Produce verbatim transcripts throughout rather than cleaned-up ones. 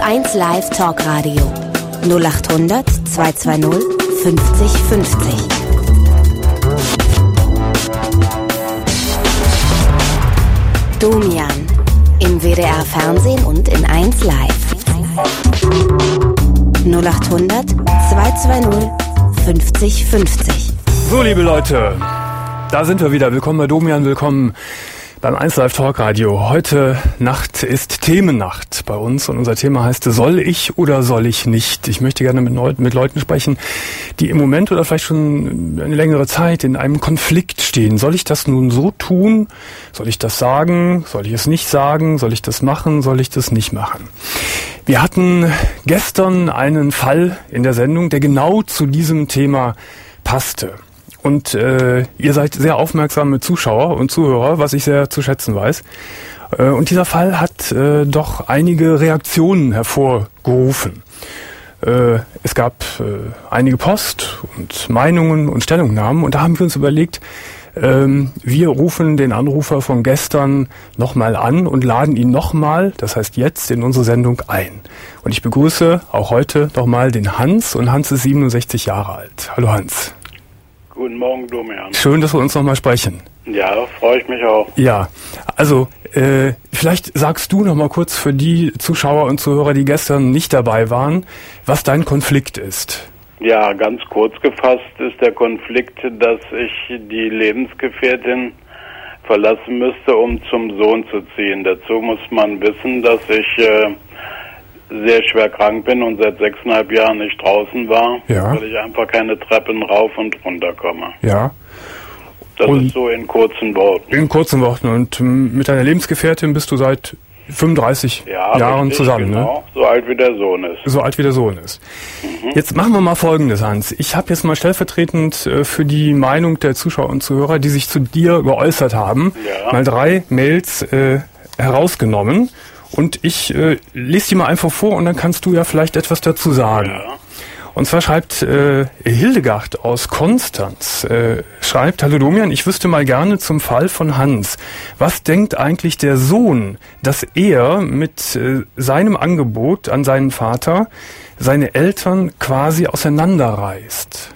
eins Live Talkradio null acht hundert zweihundertzweißig fünfzig fünfzig. Domian im W D R Fernsehen und in eins Live. null acht hundert zweihundertzweißig fünfzig fünfzig. So, liebe Leute, da sind wir wieder. Willkommen bei Domian, willkommen beim eins Live Talkradio. Heute Nacht ist Themennacht bei uns und unser Thema heißt, soll ich oder soll ich nicht? Ich möchte gerne mit, Neu- mit Leuten sprechen, die im Moment oder vielleicht schon eine längere Zeit in einem Konflikt stehen. Soll ich das nun so tun? Soll ich das sagen? Soll ich es nicht sagen? Soll ich das machen? Soll ich das nicht machen? Wir hatten gestern einen Fall in der Sendung, der genau zu diesem Thema passte. Und äh, ihr seid sehr aufmerksame Zuschauer und Zuhörer, was ich sehr zu schätzen weiß. Äh, und dieser Fall hat äh, doch einige Reaktionen hervorgerufen. Äh, es gab äh, einige Post und Meinungen und Stellungnahmen. Und da haben wir uns überlegt, ähm, wir rufen den Anrufer von gestern nochmal an und laden ihn nochmal, das heißt jetzt, in unsere Sendung ein. Und ich begrüße auch heute nochmal den Hans. Und Hans ist siebenundsechzig Jahre alt. Hallo Hans. Guten Morgen, Domian. Schön, dass wir uns nochmal sprechen. Ja, da freue ich mich auch. Ja, also äh, vielleicht sagst du nochmal kurz für die Zuschauer und Zuhörer, die gestern nicht dabei waren, was dein Konflikt ist. Ja, ganz kurz gefasst ist der Konflikt, dass ich die Lebensgefährtin verlassen müsste, um zum Sohn zu ziehen. Dazu muss man wissen, dass ich äh, sehr schwer krank bin und seit sechseinhalb Jahren nicht draußen war, ja. weil ich einfach keine Treppen rauf und runter komme. Ja. Das und ist so in kurzen Worten. In kurzen Worten. Und ähm, mit deiner Lebensgefährtin bist du seit fünfunddreißig ja, Jahren richtig, zusammen, genau, ne? So alt wie der Sohn ist. So alt wie der Sohn ist. Mhm. Jetzt machen wir mal Folgendes, Hans. Ich habe jetzt mal stellvertretend äh, für die Meinung der Zuschauer und Zuhörer, die sich zu dir geäußert haben, ja. mal drei Mails äh, herausgenommen. Und ich äh, lese die mal einfach vor und dann kannst du ja vielleicht etwas dazu sagen. Ja. Und zwar schreibt äh, Hildegard aus Konstanz, äh, schreibt, hallo Domian, ich wüsste mal gerne zum Fall von Hans. Was denkt eigentlich der Sohn, dass er mit äh, seinem Angebot an seinen Vater seine Eltern quasi auseinanderreißt?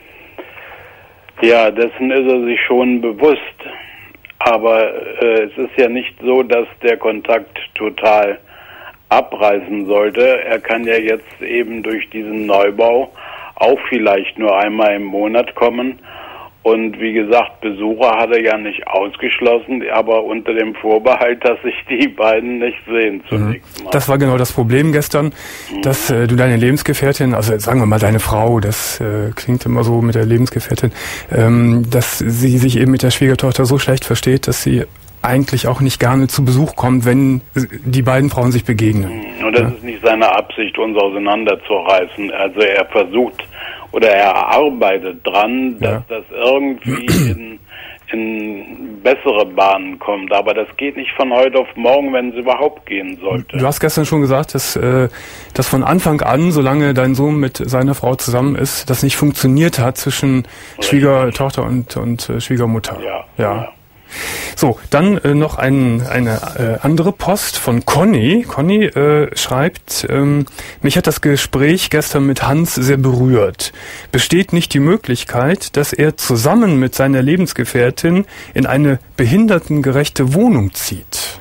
Ja, dessen ist er sich schon bewusst. Aber äh, es ist ja nicht so, dass der Kontakt total abreißen sollte. Er kann ja jetzt eben durch diesen Neubau auch vielleicht nur einmal im Monat kommen. Und wie gesagt, Besucher hat er ja nicht ausgeschlossen, aber unter dem Vorbehalt, dass sich die beiden nicht sehen zunächst mal. Das war genau das Problem gestern, mhm. dass äh, du deine Lebensgefährtin, also sagen wir mal deine Frau, das äh, klingt immer so mit der Lebensgefährtin, ähm, dass sie sich eben mit der Schwiegertochter so schlecht versteht, dass sie eigentlich auch nicht gerne zu Besuch kommt, wenn die beiden Frauen sich begegnen. Und das ja? ist nicht seine Absicht, uns auseinanderzureißen. Also er versucht oder er arbeitet dran, dass ja. das irgendwie in, in bessere Bahnen kommt. Aber das geht nicht von heute auf morgen, wenn es überhaupt gehen sollte. Du hast gestern schon gesagt, dass, äh, dass von Anfang an, solange dein Sohn mit seiner Frau zusammen ist, das nicht funktioniert hat zwischen Richtig. Schwiegertochter und, und äh, Schwiegermutter. Ja. ja. ja. So, dann äh, noch ein, eine äh, andere Post von Conny. Conny äh, schreibt, ähm, mich hat das Gespräch gestern mit Hans sehr berührt. Besteht nicht die Möglichkeit, dass er zusammen mit seiner Lebensgefährtin in eine behindertengerechte Wohnung zieht?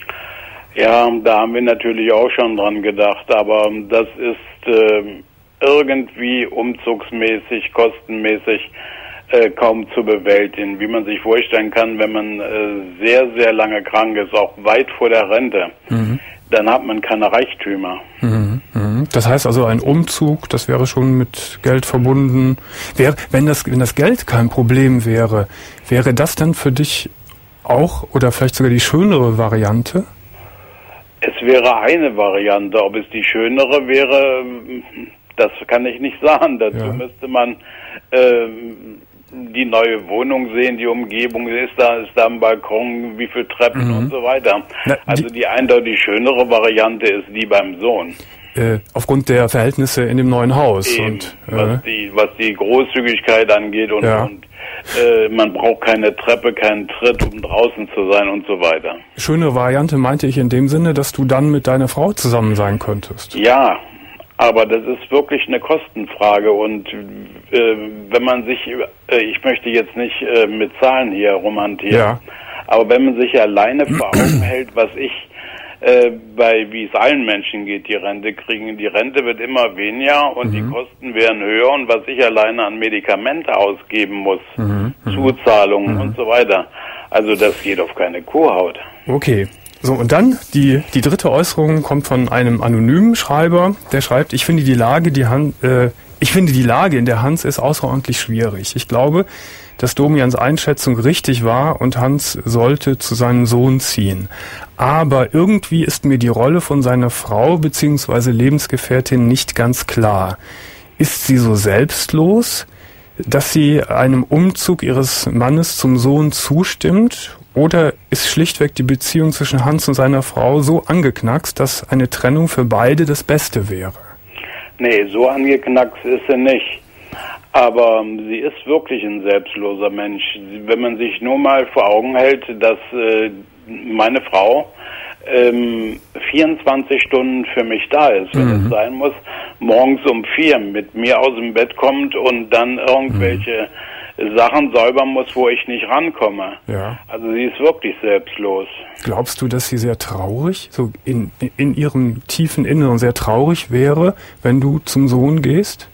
Ja, da haben wir natürlich auch schon dran gedacht, aber das ist äh, irgendwie umzugsmäßig, kostenmäßig Äh, kaum zu bewältigen, wie man sich vorstellen kann, wenn man äh, sehr, sehr lange krank ist, auch weit vor der Rente, mhm. dann hat man keine Reichtümer. Mhm. Mhm. Das heißt also, ein Umzug, das wäre schon mit Geld verbunden. Wäre, wenn das, wenn das Geld kein Problem wäre, wäre das dann für dich auch oder vielleicht sogar die schönere Variante? Es wäre eine Variante. Ob es die schönere wäre, das kann ich nicht sagen. Dazu ja. müsste man äh, die neue Wohnung sehen, die Umgebung, ist da, ist da ein Balkon, wie viele Treppen mhm. und so weiter. Na, also die, die eindeutig schönere Variante ist die beim Sohn. Äh, aufgrund der Verhältnisse in dem neuen Haus. Eben, und, äh, was, die, was die Großzügigkeit angeht und, ja. und äh, man braucht keine Treppe, keinen Tritt, um draußen zu sein und so weiter. Schöne Variante meinte ich in dem Sinne, dass du dann mit deiner Frau zusammen sein könntest. Ja, aber das ist wirklich eine Kostenfrage und äh, wenn man sich, äh, ich möchte jetzt nicht äh, mit Zahlen hier romantieren, ja. aber wenn man sich alleine vor Augen hält, was ich äh, bei, wie es allen Menschen geht, die Rente kriegen, die Rente wird immer weniger und mhm. die Kosten werden höher und was ich alleine an Medikamente ausgeben muss, mhm. Zuzahlungen mhm. und so weiter, also das geht auf keine Kuhhaut. Okay. So, und dann die die dritte Äußerung kommt von einem anonymen Schreiber, der schreibt, ich finde die Lage, die Han, äh, ich finde die Lage, in der Hans ist, außerordentlich schwierig. Ich glaube, dass Domians Einschätzung richtig war und Hans sollte zu seinem Sohn ziehen. Aber irgendwie ist mir die Rolle von seiner Frau bzw. Lebensgefährtin nicht ganz klar. Ist sie so selbstlos, dass sie einem Umzug ihres Mannes zum Sohn zustimmt? Oder ist schlichtweg die Beziehung zwischen Hans und seiner Frau so angeknackst, dass eine Trennung für beide das Beste wäre? Nee, so angeknackst ist sie nicht. Aber sie ist wirklich ein selbstloser Mensch. Wenn man sich nur mal vor Augen hält, dass äh, meine Frau ähm, vierundzwanzig Stunden für mich da ist, wenn mhm. es sein muss, morgens um vier mit mir aus dem Bett kommt und dann irgendwelche mhm. Sachen säubern muss, wo ich nicht rankomme. Ja. Also sie ist wirklich selbstlos. Glaubst du, dass sie sehr traurig, so in, in ihrem tiefen Inneren sehr traurig wäre, wenn du zum Sohn gehst?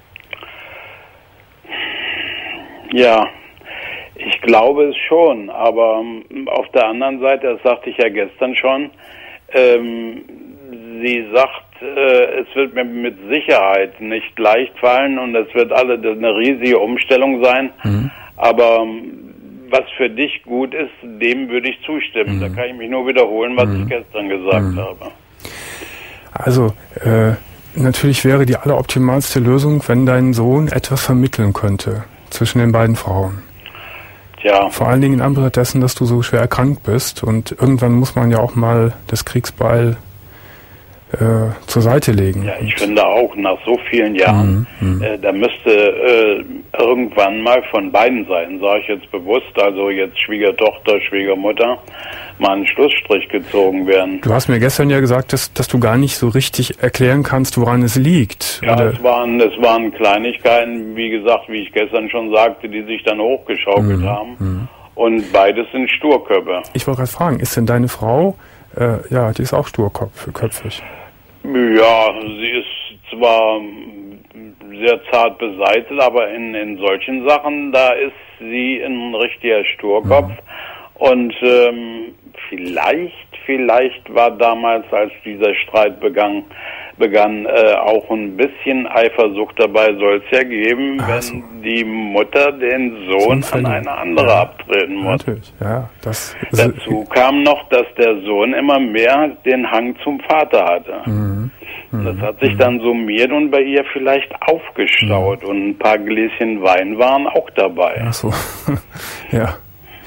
Ja, ich glaube es schon, aber auf der anderen Seite, das sagte ich ja gestern schon, ähm, sie sagt, äh, es wird mir mit Sicherheit nicht leicht fallen und es wird alle eine riesige Umstellung sein, mhm. aber was für dich gut ist, dem würde ich zustimmen. Mhm. Da kann ich mich nur wiederholen, was mhm. ich gestern gesagt mhm. habe. Also, äh, natürlich wäre die alleroptimalste Lösung, wenn dein Sohn etwas vermitteln könnte zwischen den beiden Frauen. Ja. Vor allen Dingen in Anbetracht dessen, dass du so schwer erkrankt bist und irgendwann muss man ja auch mal das Kriegsbeil äh, zur Seite legen. Ja, ich und finde auch, nach so vielen Jahren, mhm, äh, da müsste äh, irgendwann mal von beiden Seiten, sage ich jetzt bewusst, also jetzt Schwiegertochter, Schwiegermutter, mal einen Schlussstrich gezogen werden. Du hast mir gestern ja gesagt, dass, dass du gar nicht so richtig erklären kannst, woran es liegt. Ja, oder? es waren es waren Kleinigkeiten, wie gesagt, wie ich gestern schon sagte, die sich dann hochgeschaukelt mhm, haben. Mhm. Und beides sind Sturköpfe. Ich wollte gerade fragen, ist denn deine Frau, äh, ja, die ist auch sturköpfig? Ja, sie ist zwar sehr zart beseitigt, aber in, in solchen Sachen, da ist sie ein richtiger Sturkopf. Mhm. Und ähm, vielleicht, vielleicht war damals, als dieser Streit begann, begann äh, auch ein bisschen Eifersucht dabei, soll es ja geben, Ach wenn so. die Mutter den Sohn an eine andere ja. abtreten muss. Natürlich, ja. Das Dazu kam noch, dass der Sohn immer mehr den Hang zum Vater hatte. Mhm. Mhm. Das hat sich mhm. dann summiert und bei ihr vielleicht aufgestaut mhm. und ein paar Gläschen Wein waren auch dabei. Ach so, ja.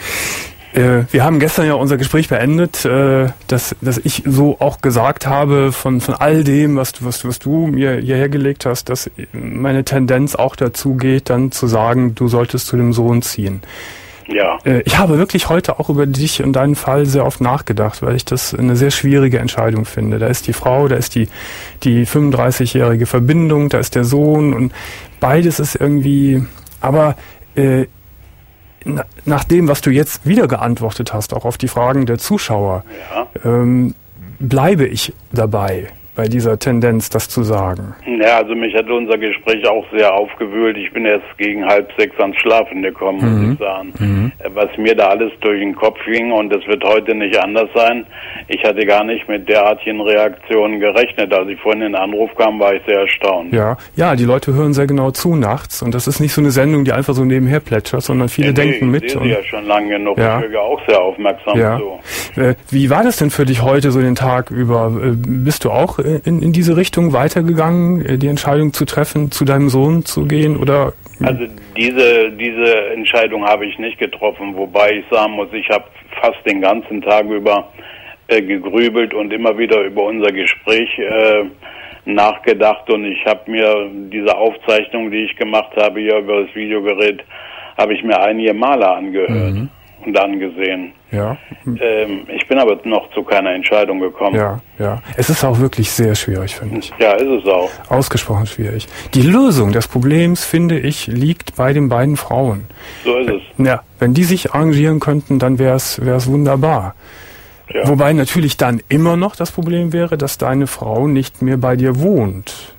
Wir haben gestern ja unser Gespräch beendet, dass, dass ich so auch gesagt habe von, von all dem, was du, was, was du mir hierher gelegt hast, dass meine Tendenz auch dazu geht, dann zu sagen, du solltest zu dem Sohn ziehen. Ja. Ich habe wirklich heute auch über dich und deinen Fall sehr oft nachgedacht, weil ich das eine sehr schwierige Entscheidung finde. Da ist die Frau, da ist die, die fünfunddreißigjährige Verbindung, da ist der Sohn und beides ist irgendwie, aber äh, nach dem, was du jetzt wieder geantwortet hast, auch auf die Fragen der Zuschauer, ja. ähm, bleibe ich dabei, bei dieser Tendenz, das zu sagen. Ja, also mich hat unser Gespräch auch sehr aufgewühlt. Ich bin erst gegen halb sechs ans Schlafen gekommen, mhm. muss ich sagen. Mhm. Was mir da alles durch den Kopf ging, und das wird heute nicht anders sein. Ich hatte gar nicht mit derartigen Reaktionen gerechnet. Als ich vorhin in den Anruf kam, war ich sehr erstaunt. Ja, ja, die Leute hören sehr genau zu nachts, und das ist nicht so eine Sendung, die einfach so nebenher plätschert, sondern viele ja, denken nee, mit. Ich sehe sie ja schon lange genug. Ja. Ich höre auch sehr aufmerksam ja. zu. Äh, wie war das denn für dich heute so den Tag über? Äh, bist du auch in, in diese Richtung weitergegangen, äh, die Entscheidung zu treffen, zu deinem Sohn zu gehen, oder? Also diese diese Entscheidung habe ich nicht getroffen, wobei ich sagen muss, ich habe fast den ganzen Tag über äh, gegrübelt und immer wieder über unser Gespräch äh, nachgedacht, und ich habe mir diese Aufzeichnung, die ich gemacht habe, hier über das Videogerät, habe ich mir einige Male angehört Mhm. und angesehen. Ja. Ähm, ich bin aber noch zu keiner Entscheidung gekommen. Ja, ja. Es ist auch wirklich sehr schwierig, finde ich. Ja, ist es auch. Ausgesprochen schwierig. Die Lösung des Problems, finde ich, liegt bei den beiden Frauen. So ist es. Ja, wenn die sich arrangieren könnten, dann wäre es wäre es wunderbar. Ja. Wobei natürlich dann immer noch das Problem wäre, dass deine Frau nicht mehr bei dir wohnt.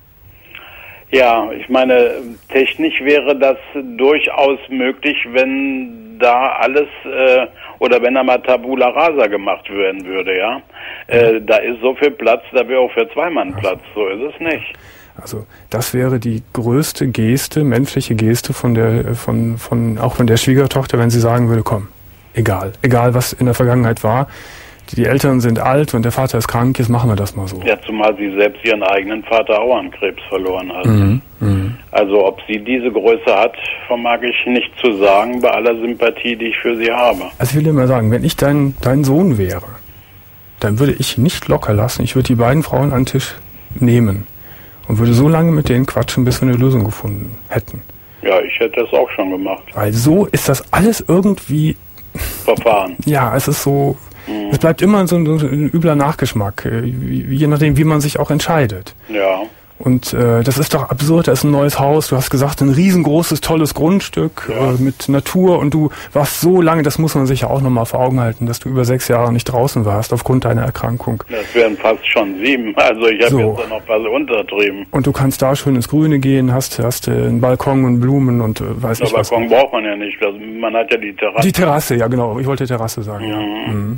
Ja, ich meine, technisch wäre das durchaus möglich, wenn da alles äh, oder wenn da mal Tabula Rasa gemacht werden würde, ja. Äh, da ist so viel Platz, da wäre auch für zwei Mann Platz, so ist es nicht. Also das wäre die größte Geste, menschliche Geste von der, von, von, auch von der Schwiegertochter, wenn sie sagen würde, komm, egal, egal was in der Vergangenheit war, die, die Eltern sind alt und der Vater ist krank, jetzt machen wir das mal so. Ja, zumal sie selbst ihren eigenen Vater auch an Krebs verloren hat. Mhm, mhm. Also ob sie diese Größe hat, vermag ich nicht zu sagen, bei aller Sympathie, die ich für sie habe. Also ich will dir mal sagen, wenn ich dein, dein Sohn wäre, dann würde ich nicht locker lassen, ich würde die beiden Frauen an den Tisch nehmen und würde so lange mit denen quatschen, bis wir eine Lösung gefunden hätten. Ja, ich hätte das auch schon gemacht. Weil so ist das alles irgendwie, Verfahren. ja, es ist so, mhm. es bleibt immer so ein, so ein übler Nachgeschmack, äh, je nachdem, wie man sich auch entscheidet. Ja. Und äh, das ist doch absurd, da ist ein neues Haus, du hast gesagt, ein riesengroßes, tolles Grundstück Ja. äh, mit Natur und du warst so lange, das muss man sich ja auch nochmal vor Augen halten, dass du über sechs Jahre nicht draußen warst aufgrund deiner Erkrankung. Das wären fast schon sieben. Also ich habe So. jetzt da noch was untertrieben. Und du kannst da schön ins Grüne gehen, hast, hast äh, einen Balkon und Blumen und äh, weiß Der nicht was. Balkon braucht man ja nicht. Das, man hat ja die Terrasse. Die Terrasse, ja genau, ich wollte Terrasse sagen, ja. Mhm. Mhm.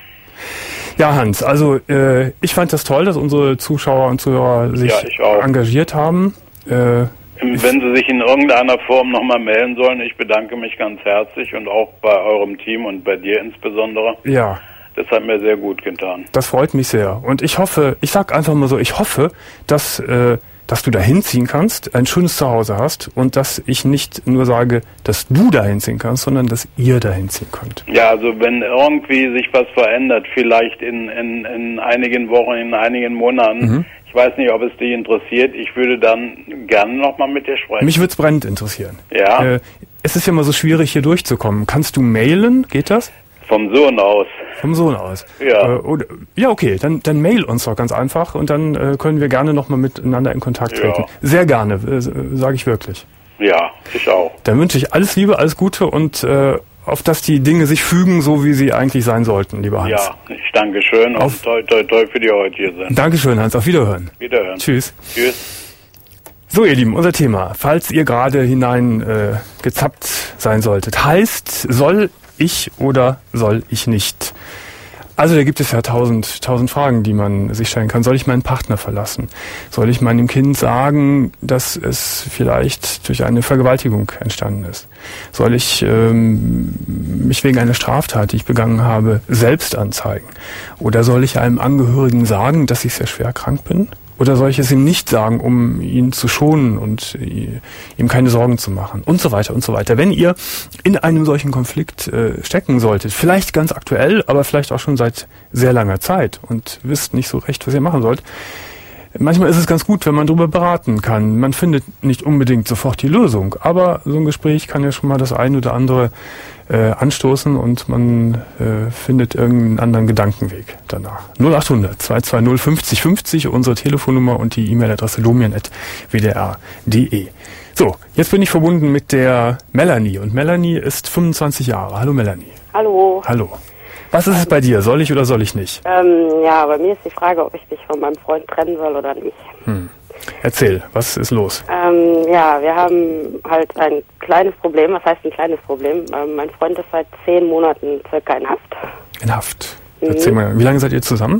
Ja, Hans, also äh, ich fand das toll, dass unsere Zuschauer und Zuhörer sich Ja, ich auch. engagiert haben. Äh, Wenn Sie sich in irgendeiner Form nochmal melden sollen, ich bedanke mich ganz herzlich und auch bei eurem Team und bei dir insbesondere. ja, Das hat mir sehr gut getan. das freut mich sehr. Und ich hoffe, ich sag einfach mal so, ich hoffe, dass, äh, dass du da hinziehen kannst, ein schönes Zuhause hast und dass ich nicht nur sage, dass du da hinziehen kannst, sondern dass ihr da hinziehen könnt. Ja, also wenn irgendwie sich was verändert, vielleicht in, in, in einigen Wochen, in einigen Monaten, Mhm. ich weiß nicht, ob es dich interessiert, ich würde dann gerne nochmal mit dir sprechen. Mich würde es brennend interessieren. Ja. Äh, es ist ja immer so schwierig, hier durchzukommen. Kannst du mailen? Geht das? Vom Sohn aus. Vom Sohn aus. Ja. Äh, oder, ja, okay, dann, dann mail uns doch ganz einfach und dann äh, können wir gerne nochmal miteinander in Kontakt Ja. treten. Sehr gerne, äh, sage ich wirklich. Ja, ich auch. Dann wünsche ich alles Liebe, alles Gute und äh, auf dass die Dinge sich fügen, so wie sie eigentlich sein sollten, lieber Hans. Ja, ich danke schön und Auf- toi, toi, toi für die heute hier sind. Dankeschön, Hans. Auf Wiederhören. Wiederhören. Tschüss. Tschüss. So, ihr Lieben, unser Thema. Falls ihr gerade hinein äh, gezappt sein solltet, heißt, soll ich oder soll ich nicht? Also da gibt es ja tausend, tausend Fragen, die man sich stellen kann. Soll ich meinen Partner verlassen? Soll ich meinem Kind sagen, dass es vielleicht durch eine Vergewaltigung entstanden ist? Soll ich ähm, mich wegen einer Straftat, die ich begangen habe, selbst anzeigen? Oder soll ich einem Angehörigen sagen, dass ich sehr schwer krank bin? Oder soll ich es ihm nicht sagen, um ihn zu schonen und ihm keine Sorgen zu machen? Und so weiter und so weiter. Wenn ihr in einem solchen Konflikt äh, stecken solltet, vielleicht ganz aktuell, aber vielleicht auch schon seit sehr langer Zeit und wisst nicht so recht, was ihr machen sollt, manchmal ist es ganz gut, wenn man darüber beraten kann. Man findet nicht unbedingt sofort die Lösung, aber so ein Gespräch kann ja schon mal das ein oder andere äh, anstoßen und man äh, findet irgendeinen anderen Gedankenweg danach. null acht hundert zwei zwei null fünfzig fünfzig, unsere Telefonnummer und die E-Mail-Adresse domian at w d r punkt d e. So, jetzt bin ich verbunden mit der Melanie und Melanie ist fünfundzwanzig Jahre. Hallo Melanie. Hallo. Hallo. Was ist es bei dir? Soll ich oder soll ich nicht? Ähm, ja, bei mir ist die Frage, ob ich mich von meinem Freund trennen soll oder nicht. Hm. Erzähl, was ist los? Ähm, ja, wir haben halt ein kleines Problem. Was heißt ein kleines Problem? Ähm, mein Freund ist seit zehn Monaten circa in Haft. In Haft. Mhm. Erzähl mal, wie lange seid ihr zusammen?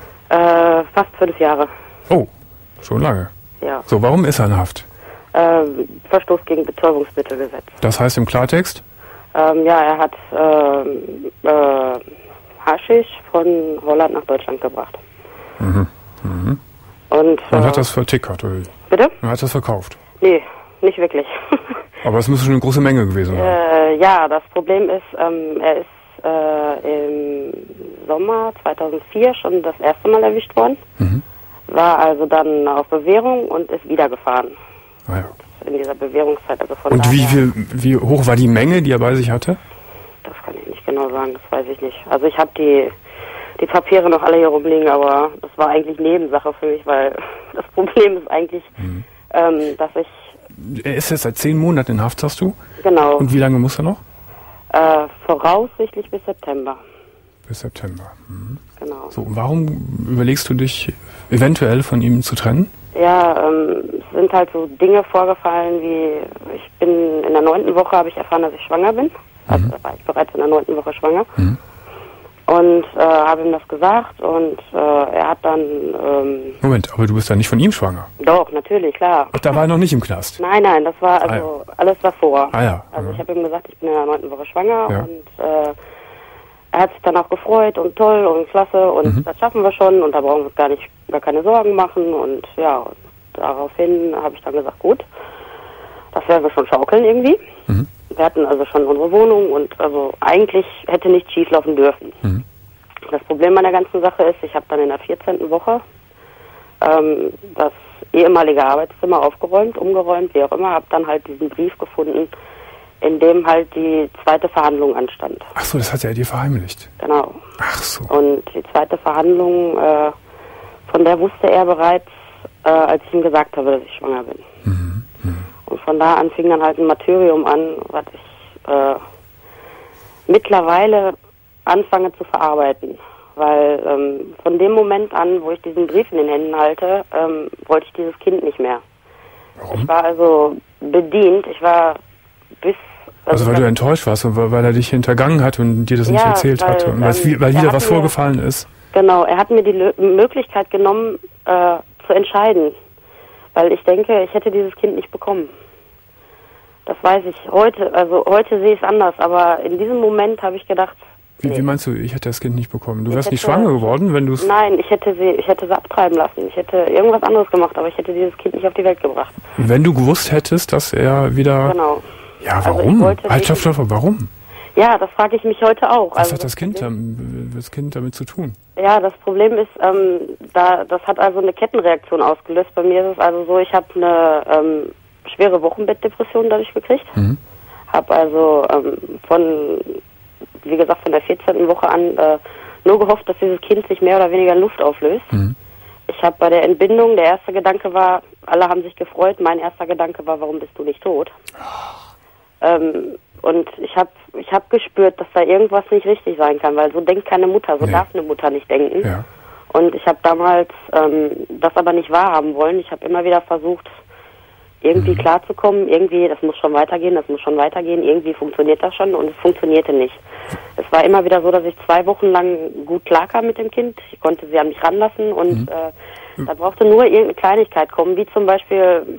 Äh, fast fünf Jahre. Oh, schon lange. Ja. So, warum ist er in Haft? Ähm, Verstoß gegen Betäubungsmittelgesetz. Das heißt im Klartext? Ähm, ja, er hat ähm, äh, Haschisch von Holland nach Deutschland gebracht. Mhm. Mhm. Und, Und äh, hat das vertickert, oder wie? bitte? Er hat das verkauft. Nee, nicht wirklich. Aber es müsste schon eine große Menge gewesen sein. Äh, ja, das Problem ist, ähm, er ist äh, im Sommer zweitausendvier schon das erste Mal erwischt worden, Mhm. war also dann auf Bewährung und ist wieder gefahren. Ah, ja. in dieser Bewährungszeit. Also von Und daher, wie viel, wie hoch war die Menge, die er bei sich hatte? Das kann ich nicht genau sagen, das weiß ich nicht. Also ich habe die, die Papiere noch alle hier rumliegen, aber das war eigentlich Nebensache für mich, weil das Problem ist eigentlich, mhm. ähm, dass ich... Er ist jetzt seit zehn Monaten in Haft, sagst du? Genau. Und wie lange muss er noch? Äh, voraussichtlich bis September. Bis September. Mhm. Genau. So, warum überlegst du dich eventuell von ihm zu trennen? Ja, ähm, es sind halt so Dinge vorgefallen, wie ich bin in der neunten Woche, habe ich erfahren, dass ich schwanger bin. Also mhm. da war ich bereits in der neunten Woche schwanger. Mhm. Und äh, habe ihm das gesagt und äh, er hat dann... Ähm, Moment, aber du bist ja nicht von ihm schwanger? Doch, natürlich, klar. Ach, da war er noch nicht im Knast? Nein, nein, das war also ah, ja. alles davor. Ah ja. Also ja. ich habe ihm gesagt, ich bin in der neunten Woche schwanger ja. und äh, er hat sich dann auch gefreut und toll und klasse und mhm. das schaffen wir schon und da brauchen wir uns gar nicht, gar keine Sorgen machen und ja, und daraufhin habe ich dann gesagt, gut, das werden wir schon schaukeln irgendwie. Mhm. Wir hatten also schon unsere Wohnung und also eigentlich hätte nichts schieflaufen dürfen. Mhm. Das Problem an der ganzen Sache ist, ich habe dann in der vierzehnten Woche ähm, das ehemalige Arbeitszimmer aufgeräumt, umgeräumt, wie auch immer, habe dann halt diesen Brief gefunden, in dem halt die zweite Verhandlung anstand. Ach so, das hat er dir verheimlicht? Genau. Ach so. Und die zweite Verhandlung, äh, von der wusste er bereits, äh, als ich ihm gesagt habe, dass ich schwanger bin. Mhm. Mhm. Und von da an fing dann halt ein Martyrium an, was ich äh, mittlerweile anfange zu verarbeiten. Weil ähm, von dem Moment an, wo ich diesen Brief in den Händen halte, ähm, wollte ich dieses Kind nicht mehr. Warum? Ich war also bedient. Ich war bis... Also, also weil du enttäuscht warst und weil er dich hintergangen hat und dir das ja, nicht erzählt weil, hat und ähm, weil wieder was mir, vorgefallen ist. Genau, er hat mir die Lö- Möglichkeit genommen, äh, zu entscheiden. Weil ich denke, ich hätte dieses Kind nicht bekommen. Das weiß ich heute. Also heute sehe ich es anders, aber in diesem Moment habe ich gedacht... Wie, nee. wie meinst du, ich hätte das Kind nicht bekommen? Du wärst hätte, nicht schwanger geworden, wenn du es... Nein, ich hätte sie ich hätte sie abtreiben lassen. Ich hätte irgendwas anderes gemacht, aber ich hätte dieses Kind nicht auf die Welt gebracht. Wenn du gewusst hättest, dass er wieder... Genau. Ja, warum? Also halt, stopp, stopp, warum? Ja, das frage ich mich heute auch. Was also hat das Kind, damit, das Kind damit zu tun? Ja, das Problem ist, ähm, da das hat also eine Kettenreaktion ausgelöst. Bei mir ist es also so, ich habe eine ähm, schwere Wochenbettdepression dadurch gekriegt. Mhm. Habe also ähm, von, wie gesagt, von der vierzehnten Woche an äh, nur gehofft, dass dieses Kind sich mehr oder weniger in Luft auflöst. Mhm. Ich habe bei der Entbindung, der erste Gedanke war, alle haben sich gefreut, mein erster Gedanke war, warum bist du nicht tot? Ähm, und ich habe ich hab gespürt, dass da irgendwas nicht richtig sein kann, weil so denkt keine Mutter, so nee. darf eine Mutter nicht denken. Ja. Und ich habe damals ähm, das aber nicht wahrhaben wollen. Ich habe immer wieder versucht, irgendwie mhm. klarzukommen, irgendwie, das muss schon weitergehen, das muss schon weitergehen, irgendwie funktioniert das schon und es funktionierte nicht. Es war immer wieder so, dass ich zwei Wochen lang gut klarkam mit dem Kind. Ich konnte sie an mich ranlassen und mhm. äh, da brauchte nur irgendeine Kleinigkeit kommen, wie zum Beispiel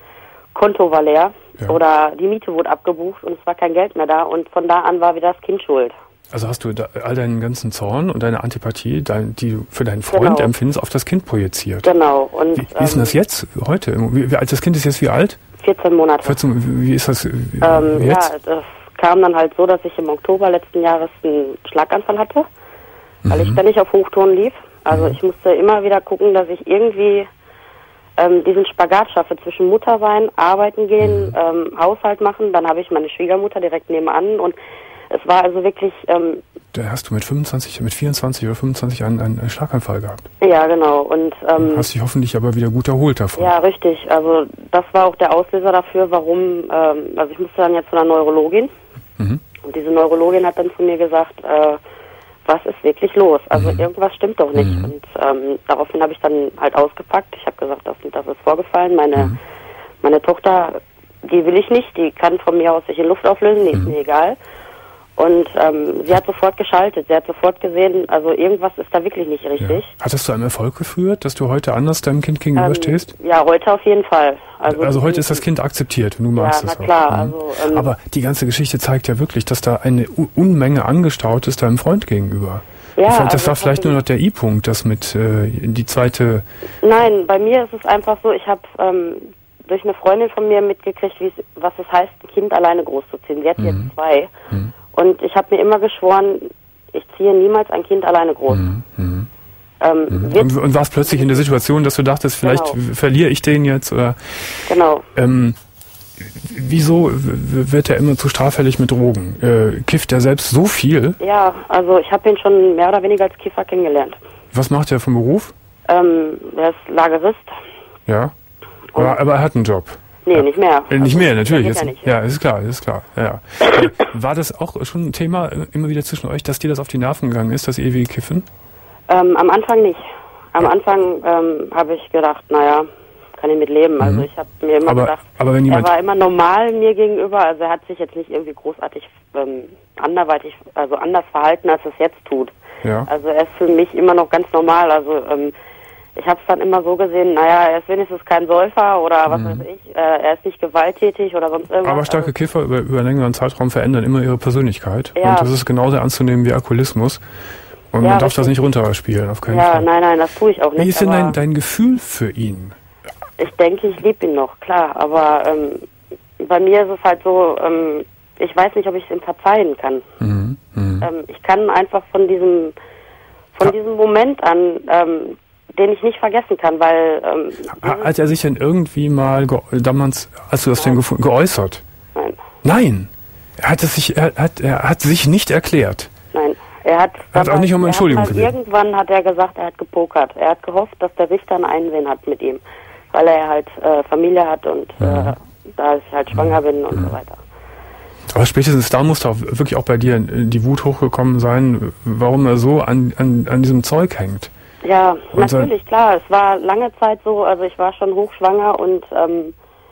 Konto war leer. Ja. Oder die Miete wurde abgebucht und es war kein Geld mehr da und von da an war wieder das Kind schuld. Also hast du da all deinen ganzen Zorn und deine Antipathie, dein, die du für deinen Freund genau. empfindest, auf das Kind projiziert? Genau. Und, wie, wie ist denn das jetzt, heute? Wie, wie alt das Kind ist jetzt wie alt? vierzehn Monate. vierzehn, wie ist das wie, ähm, jetzt? Ja, das kam dann halt so, dass ich im Oktober letzten Jahres einen Schlaganfall hatte, weil mhm. ich ständig auf Hochtouren lief. Also mhm. ich musste immer wieder gucken, dass ich irgendwie ähm, diesen Spagat schaffe zwischen Mutter sein, arbeiten gehen, mhm. ähm, Haushalt machen. Dann habe ich meine Schwiegermutter direkt nebenan und es war also wirklich... Ähm, da hast du mit fünfundzwanzig, mit vierundzwanzig oder fünfundzwanzig einen, einen Schlaganfall gehabt. Ja, genau. Und ähm, hast dich hoffentlich aber wieder gut erholt davon. Ja, richtig. Also das war auch der Auslöser dafür, warum... Ähm, also ich musste dann jetzt zu einer Neurologin. Mhm. Und diese Neurologin hat dann zu mir gesagt, äh, was ist wirklich los? Also mhm. irgendwas stimmt doch nicht. Mhm. Und ähm, daraufhin habe ich dann halt ausgepackt. Ich habe gesagt, das, das ist vorgefallen. Meine, mhm. meine Tochter, die will ich nicht. Die kann von mir aus sich in Luft auflösen. Die mhm. ist mir egal. Und ähm, sie hat sofort geschaltet, sie hat sofort gesehen, also irgendwas ist da wirklich nicht richtig. Ja. Hat das zu einem Erfolg geführt, dass du heute anders deinem Kind gegenüberstehst? Ähm, ja, heute auf jeden Fall. Also, also heute ist das Kind akzeptiert, du magst es auch. Ja, na klar. Also, ähm, aber die ganze Geschichte zeigt ja wirklich, dass da eine U- Unmenge angestaut ist deinem Freund gegenüber. Ja, fand, das also war vielleicht nur noch der I-Punkt, das mit äh, die zweite... Nein, bei mir ist es einfach so, ich habe ähm, durch eine Freundin von mir mitgekriegt, was es heißt, ein Kind alleine großzuziehen. Sie hat mhm. jetzt zwei. Mhm. Und ich habe mir immer geschworen, ich ziehe niemals ein Kind alleine groß. Mhm. Mhm. Ähm, mhm. Und, und warst plötzlich in der Situation, dass du dachtest, vielleicht genau. verliere ich den jetzt? Oder, genau. Ähm, wieso wird er immer zu straffällig mit Drogen? Äh, kifft er selbst so viel? Ja, also ich habe ihn schon mehr oder weniger als Kiffer kennengelernt. Was macht er vom Beruf? Ähm, er ist Lagerist. Ja, aber, aber er hat einen Job. Nee, nicht mehr. Äh, nicht also, mehr, natürlich. Ist, ja, nicht. ja, ist klar, ist klar. Ja. äh, war das auch schon ein Thema äh, immer wieder zwischen euch, dass dir das auf die Nerven gegangen ist, das ewige Kiffen? Ähm, am Anfang nicht. Am Anfang ähm, habe ich gedacht, naja, kann ich mit leben. Also ich habe mir immer aber, gedacht, aber wenn jemand er war immer normal mir gegenüber. Also er hat sich jetzt nicht irgendwie großartig ähm, anderweitig, also anders verhalten, als er es jetzt tut. Ja. Also er ist für mich immer noch ganz normal. Also ähm, ich habe es dann immer so gesehen, naja, er ist wenigstens kein Säufer oder was mhm. weiß ich. Äh, er ist nicht gewalttätig oder sonst irgendwas. Aber starke also, Kiffer über, über einen längeren Zeitraum verändern immer ihre Persönlichkeit. Ja. Und das ist genauso ernst zu nehmen wie Alkoholismus. Und ja, man darf richtig. das nicht runterspielen, auf keinen ja, Fall. Ja, nein, nein, das tue ich auch nicht. Wie ist denn dein, dein Gefühl für ihn? Ich denke, ich liebe ihn noch, klar. Aber ähm, bei mir ist es halt so, ähm, ich weiß nicht, ob ich es ihm verzeihen kann. Mhm. Mhm. Ähm, ich kann einfach von diesem, von ja. diesem Moment an, ähm, den ich nicht vergessen kann, weil... Ähm, hat er sich denn irgendwie mal ge- damals, als du das Nein. denn gefu- geäußert? Nein. Nein. Er hat es sich, er hat, er hat sich nicht erklärt. Nein. Er hat, Er hat auch nicht um Entschuldigung er hat mal gebeten. Irgendwann hat er gesagt, er hat gepokert. Er hat gehofft, dass der Richter ein Einsehen hat mit ihm, weil er halt äh, Familie hat und Ja. äh, da ich halt schwanger bin und so weiter. Aber spätestens da muss doch wirklich auch bei dir die Wut hochgekommen sein, warum er so an, an, an diesem Zeug hängt. Ja, Und sein- natürlich, klar. Es war lange Zeit so, also ich war schon hochschwanger und ähm,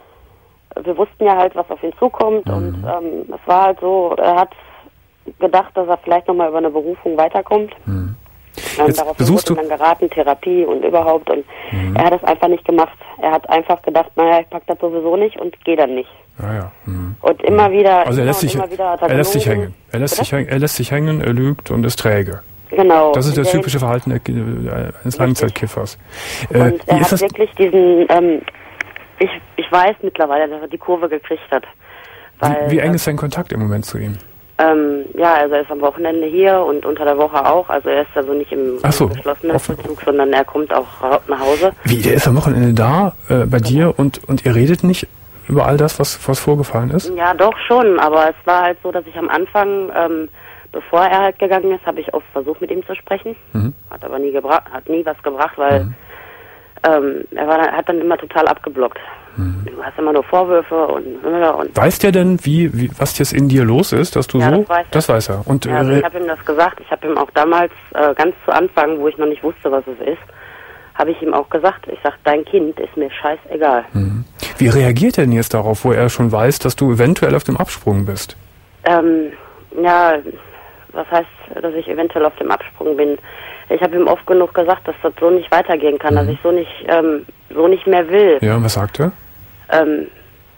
wir wussten ja halt, was auf ihn zukommt und ähm, es war halt so, er hat gedacht, dass er vielleicht nochmal über eine Berufung weiterkommt. Mhm. Ähm, Jetzt daraufhin besuchst wurde du- ihm dann geraten, Therapie und überhaupt und Mhm. er hat es einfach nicht gemacht. Er hat einfach gedacht, naja, ich pack das sowieso nicht und gehe dann nicht. Ah ja. Mhm. Und immer wieder, Also er immer lässt und sich, immer wieder hat er lässt sich gelogen. hängen. Er lässt Bitte? sich, häng- er lässt sich hängen, er lügt und ist träge. Genau. Das ist das Der- typische Verhalten der, äh, eines Langzeitkiffers. Äh, Und er wie ist hat das? wirklich diesen, ähm, ich, ich weiß mittlerweile, dass er die Kurve gekriegt hat. Weil, Wie, wie eng ist dein Kontakt im Moment zu ihm? Ähm, ja, also er ist am Wochenende hier und unter der Woche auch. Also er ist also nicht im, Ach so, im geschlossenen offen. Vollzug, sondern er kommt auch ra- nach Hause. Wie, der ist am Wochenende da, äh, bei dir und, und ihr redet nicht über all das, was, was vorgefallen ist? Ja, doch schon, aber es war halt so, dass ich am Anfang, ähm, bevor er halt gegangen ist, habe ich oft versucht, mit ihm zu sprechen. Mhm. Hat aber nie gebracht, hat nie was gebracht, weil Mhm. ähm, er war dann, hat dann immer total abgeblockt. Mhm. Du hast immer nur Vorwürfe und und Weiß der denn, wie, wie, was jetzt in dir los ist, dass du Ja, so? das weiß er. Das weiß er. Und Ja, also äh, ich habe ihm das gesagt. Ich habe ihm auch damals, äh, ganz zu Anfang, wo ich noch nicht wusste, was es ist, habe ich ihm auch gesagt, ich sag, dein Kind ist mir scheißegal. mhm. Wie reagiert er denn jetzt darauf, wo er schon weiß, dass du eventuell auf dem Absprung bist? Ähm, ja, was heißt, dass ich eventuell auf dem Absprung bin? Ich habe ihm oft genug gesagt, dass das so nicht weitergehen kann, Mhm. dass ich so nicht, ähm, so nicht mehr will. Ja, und was sagt er? Ähm,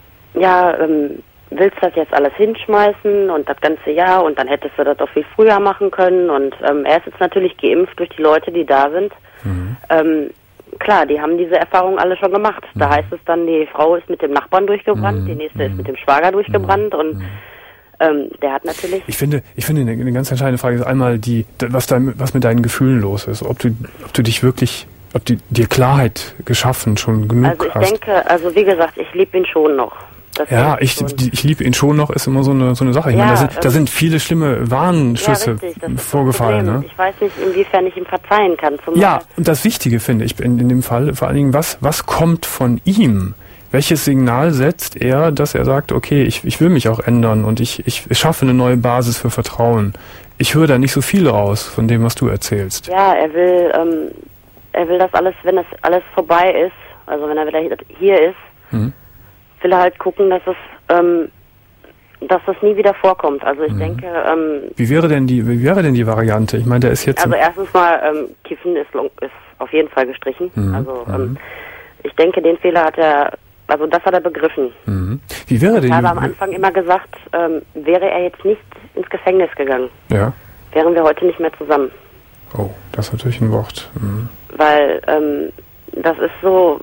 ja, ähm, willst das jetzt alles hinschmeißen und das ganze Jahr und dann hättest du das doch viel früher machen können und ähm, er ist jetzt natürlich geimpft durch die Leute, die da sind. Mhm. Ähm, klar, die haben diese Erfahrung alle schon gemacht. Da heißt es dann, die Frau ist mit dem Nachbarn durchgebrannt, Mhm. die nächste ist mit dem Schwager durchgebrannt und ähm, der hat natürlich... Ich finde, ich finde eine, eine ganz entscheidende Frage ist einmal die, was dein, was mit deinen Gefühlen los ist. Ob du, ob du dich wirklich, ob du dir Klarheit geschaffen schon genug Also ich hast. denke, also wie gesagt, ich liebe ihn schon noch. Das Ja, denke ich, schon. die- ich liebe ihn schon noch, ist immer so eine, so eine Sache. Ich Ja, meine, da sind, da ähm, sind viele schlimme Warnschüsse ja, richtig, das ist das vorgefallen. Problem. Ne? Ich weiß nicht, inwiefern ich ihm verzeihen kann. Zumal Ja, und das Wichtige finde ich in, in dem Fall vor allen Dingen, was, was kommt von ihm? Welches Signal setzt er, dass er sagt, okay, ich, ich will mich auch ändern und ich, ich schaffe eine neue Basis für Vertrauen? Ich höre da nicht so viel raus von dem, was du erzählst. Ja, er will, ähm, er will das alles, wenn das alles vorbei ist, also wenn er wieder hier ist, Mhm. will er halt gucken, dass es, ähm, dass das nie wieder vorkommt. Also ich Mhm. denke, ähm, Wie wäre denn die, wie wäre denn die Variante? Ich meine, der ist jetzt... also erstens mal, ähm, Kiffen ist, long- ist auf jeden Fall gestrichen. Mhm. Also ähm, ich denke, den Fehler hat er, also das hat er begriffen. Mhm. Wie wäre denn Ich habe am die... Anfang immer gesagt, ähm, wäre er jetzt nicht ins Gefängnis gegangen, Ja. wären wir heute nicht mehr zusammen. Oh, das ist natürlich ein Wort. Mhm. Weil ähm, das ist so,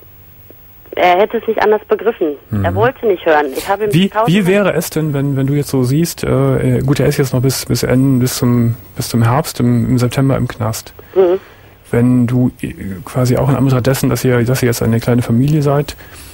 er hätte es nicht anders begriffen. Mhm. Er wollte nicht hören. Ich habe ihm Wie, tausendmal- wie wäre es denn, wenn, wenn du jetzt so siehst, äh, gut, er ist jetzt noch bis, bis Ende, bis zum, bis zum Herbst, im, im September im Knast. Mhm. Wenn du äh, quasi auch in Anbetracht dessen, dass ihr, dass ihr jetzt eine kleine Familie seid,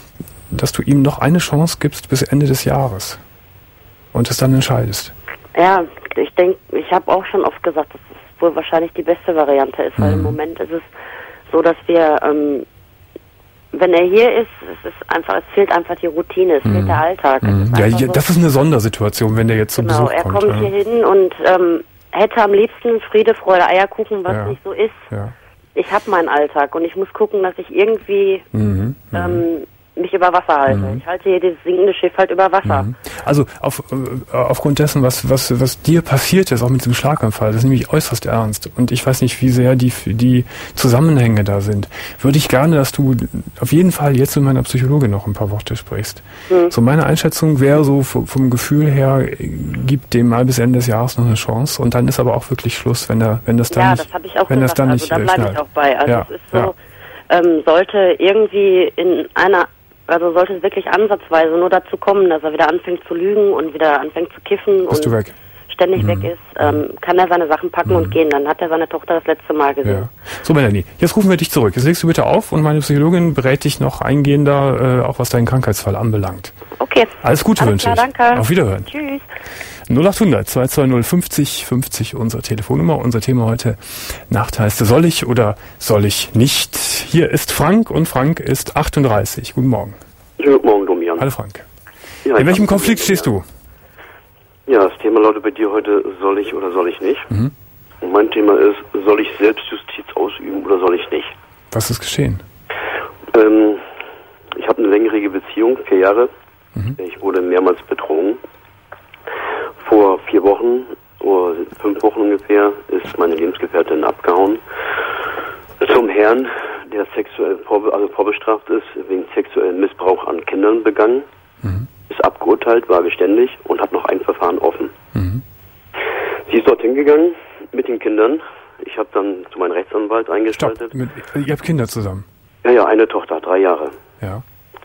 dass du ihm noch eine Chance gibst bis Ende des Jahres und es dann entscheidest. Ja, ich denke, ich habe auch schon oft gesagt, dass es wohl wahrscheinlich die beste Variante ist, weil mhm. im Moment ist es so, dass wir, ähm, wenn er hier ist, es ist einfach, es fehlt einfach die Routine, es mhm. fehlt der Alltag. Mhm. Ist ja, ja, so, das ist eine Sondersituation, wenn der jetzt zum genau, Besuch kommt. Genau, er kommt ja. hier hin und ähm, hätte am liebsten Friede, Freude, Eierkuchen, was ja. nicht so ist. Ja. Ich habe meinen Alltag und ich muss gucken, dass ich irgendwie mhm. ähm, mich über Wasser halte. Mhm. Ich halte hier dieses sinkende Schiff halt über Wasser. Mhm. Also auf, äh, aufgrund dessen, was, was, was dir passiert ist, auch mit diesem Schlaganfall, das ist nämlich äußerst ernst und ich weiß nicht, wie sehr die, die Zusammenhänge da sind, würde ich gerne, dass du auf jeden Fall jetzt mit meiner Psychologin noch ein paar Worte sprichst. Mhm. So meine Einschätzung wäre so vom, vom Gefühl her, gibt dem mal bis Ende des Jahres noch eine Chance und dann ist aber auch wirklich Schluss, wenn er, wenn das dann ja, nicht, das habe ich auch wenn gesagt. das dann also nicht da bleibe schnell. ich auch bei. Also ja. es ist so, ja. ähm, sollte irgendwie in einer Also sollte es wirklich ansatzweise nur dazu kommen, dass er wieder anfängt zu lügen und wieder anfängt zu kiffen Bist und du weg? ständig mhm. weg ist, ähm, kann er seine Sachen packen mhm. und gehen. Dann hat er seine Tochter das letzte Mal gesehen. Ja. So, Melanie, jetzt rufen wir dich zurück. Jetzt legst du bitte auf und meine Psychologin berät dich noch eingehender, äh, auch was deinen Krankheitsfall anbelangt. Okay. Alles Gute Alles wünsche klar, ich. Danke. Auf Wiederhören. Tschüss. null acht hundert zwei zwei null fünfzig fünfzig unsere Telefonnummer. Unser Thema heute Nacht heißt, soll ich oder soll ich nicht? Hier ist Frank und Frank ist achtunddreißig. Guten Morgen. Guten Morgen, Domian. Hallo Frank. Ja, in welchem Konflikt stehst du? Ja, das Thema lautet bei dir heute, soll ich oder soll ich nicht? Mhm. Und mein Thema ist, soll ich Selbstjustiz ausüben oder soll ich nicht? Was ist geschehen? Ähm, ich habe eine längerige Beziehung, vier Jahre. Mhm. Ich wurde mehrmals betrogen. Vor vier Wochen, oder fünf Wochen ungefähr, ist meine Lebensgefährtin abgehauen. Zum Herrn, der sexuell vorbe- also vorbestraft ist, wegen sexuellen Missbrauch an Kindern begangen. Mhm. Ist abgeurteilt, war geständig und hat noch ein Verfahren offen. Mhm. Sie ist dorthin gegangen mit den Kindern. Ich habe dann zu meinem Rechtsanwalt eingeschaltet. Stopp. Mit, ihr habt Kinder zusammen? Ja, ja, eine Tochter, drei Jahre. Ja.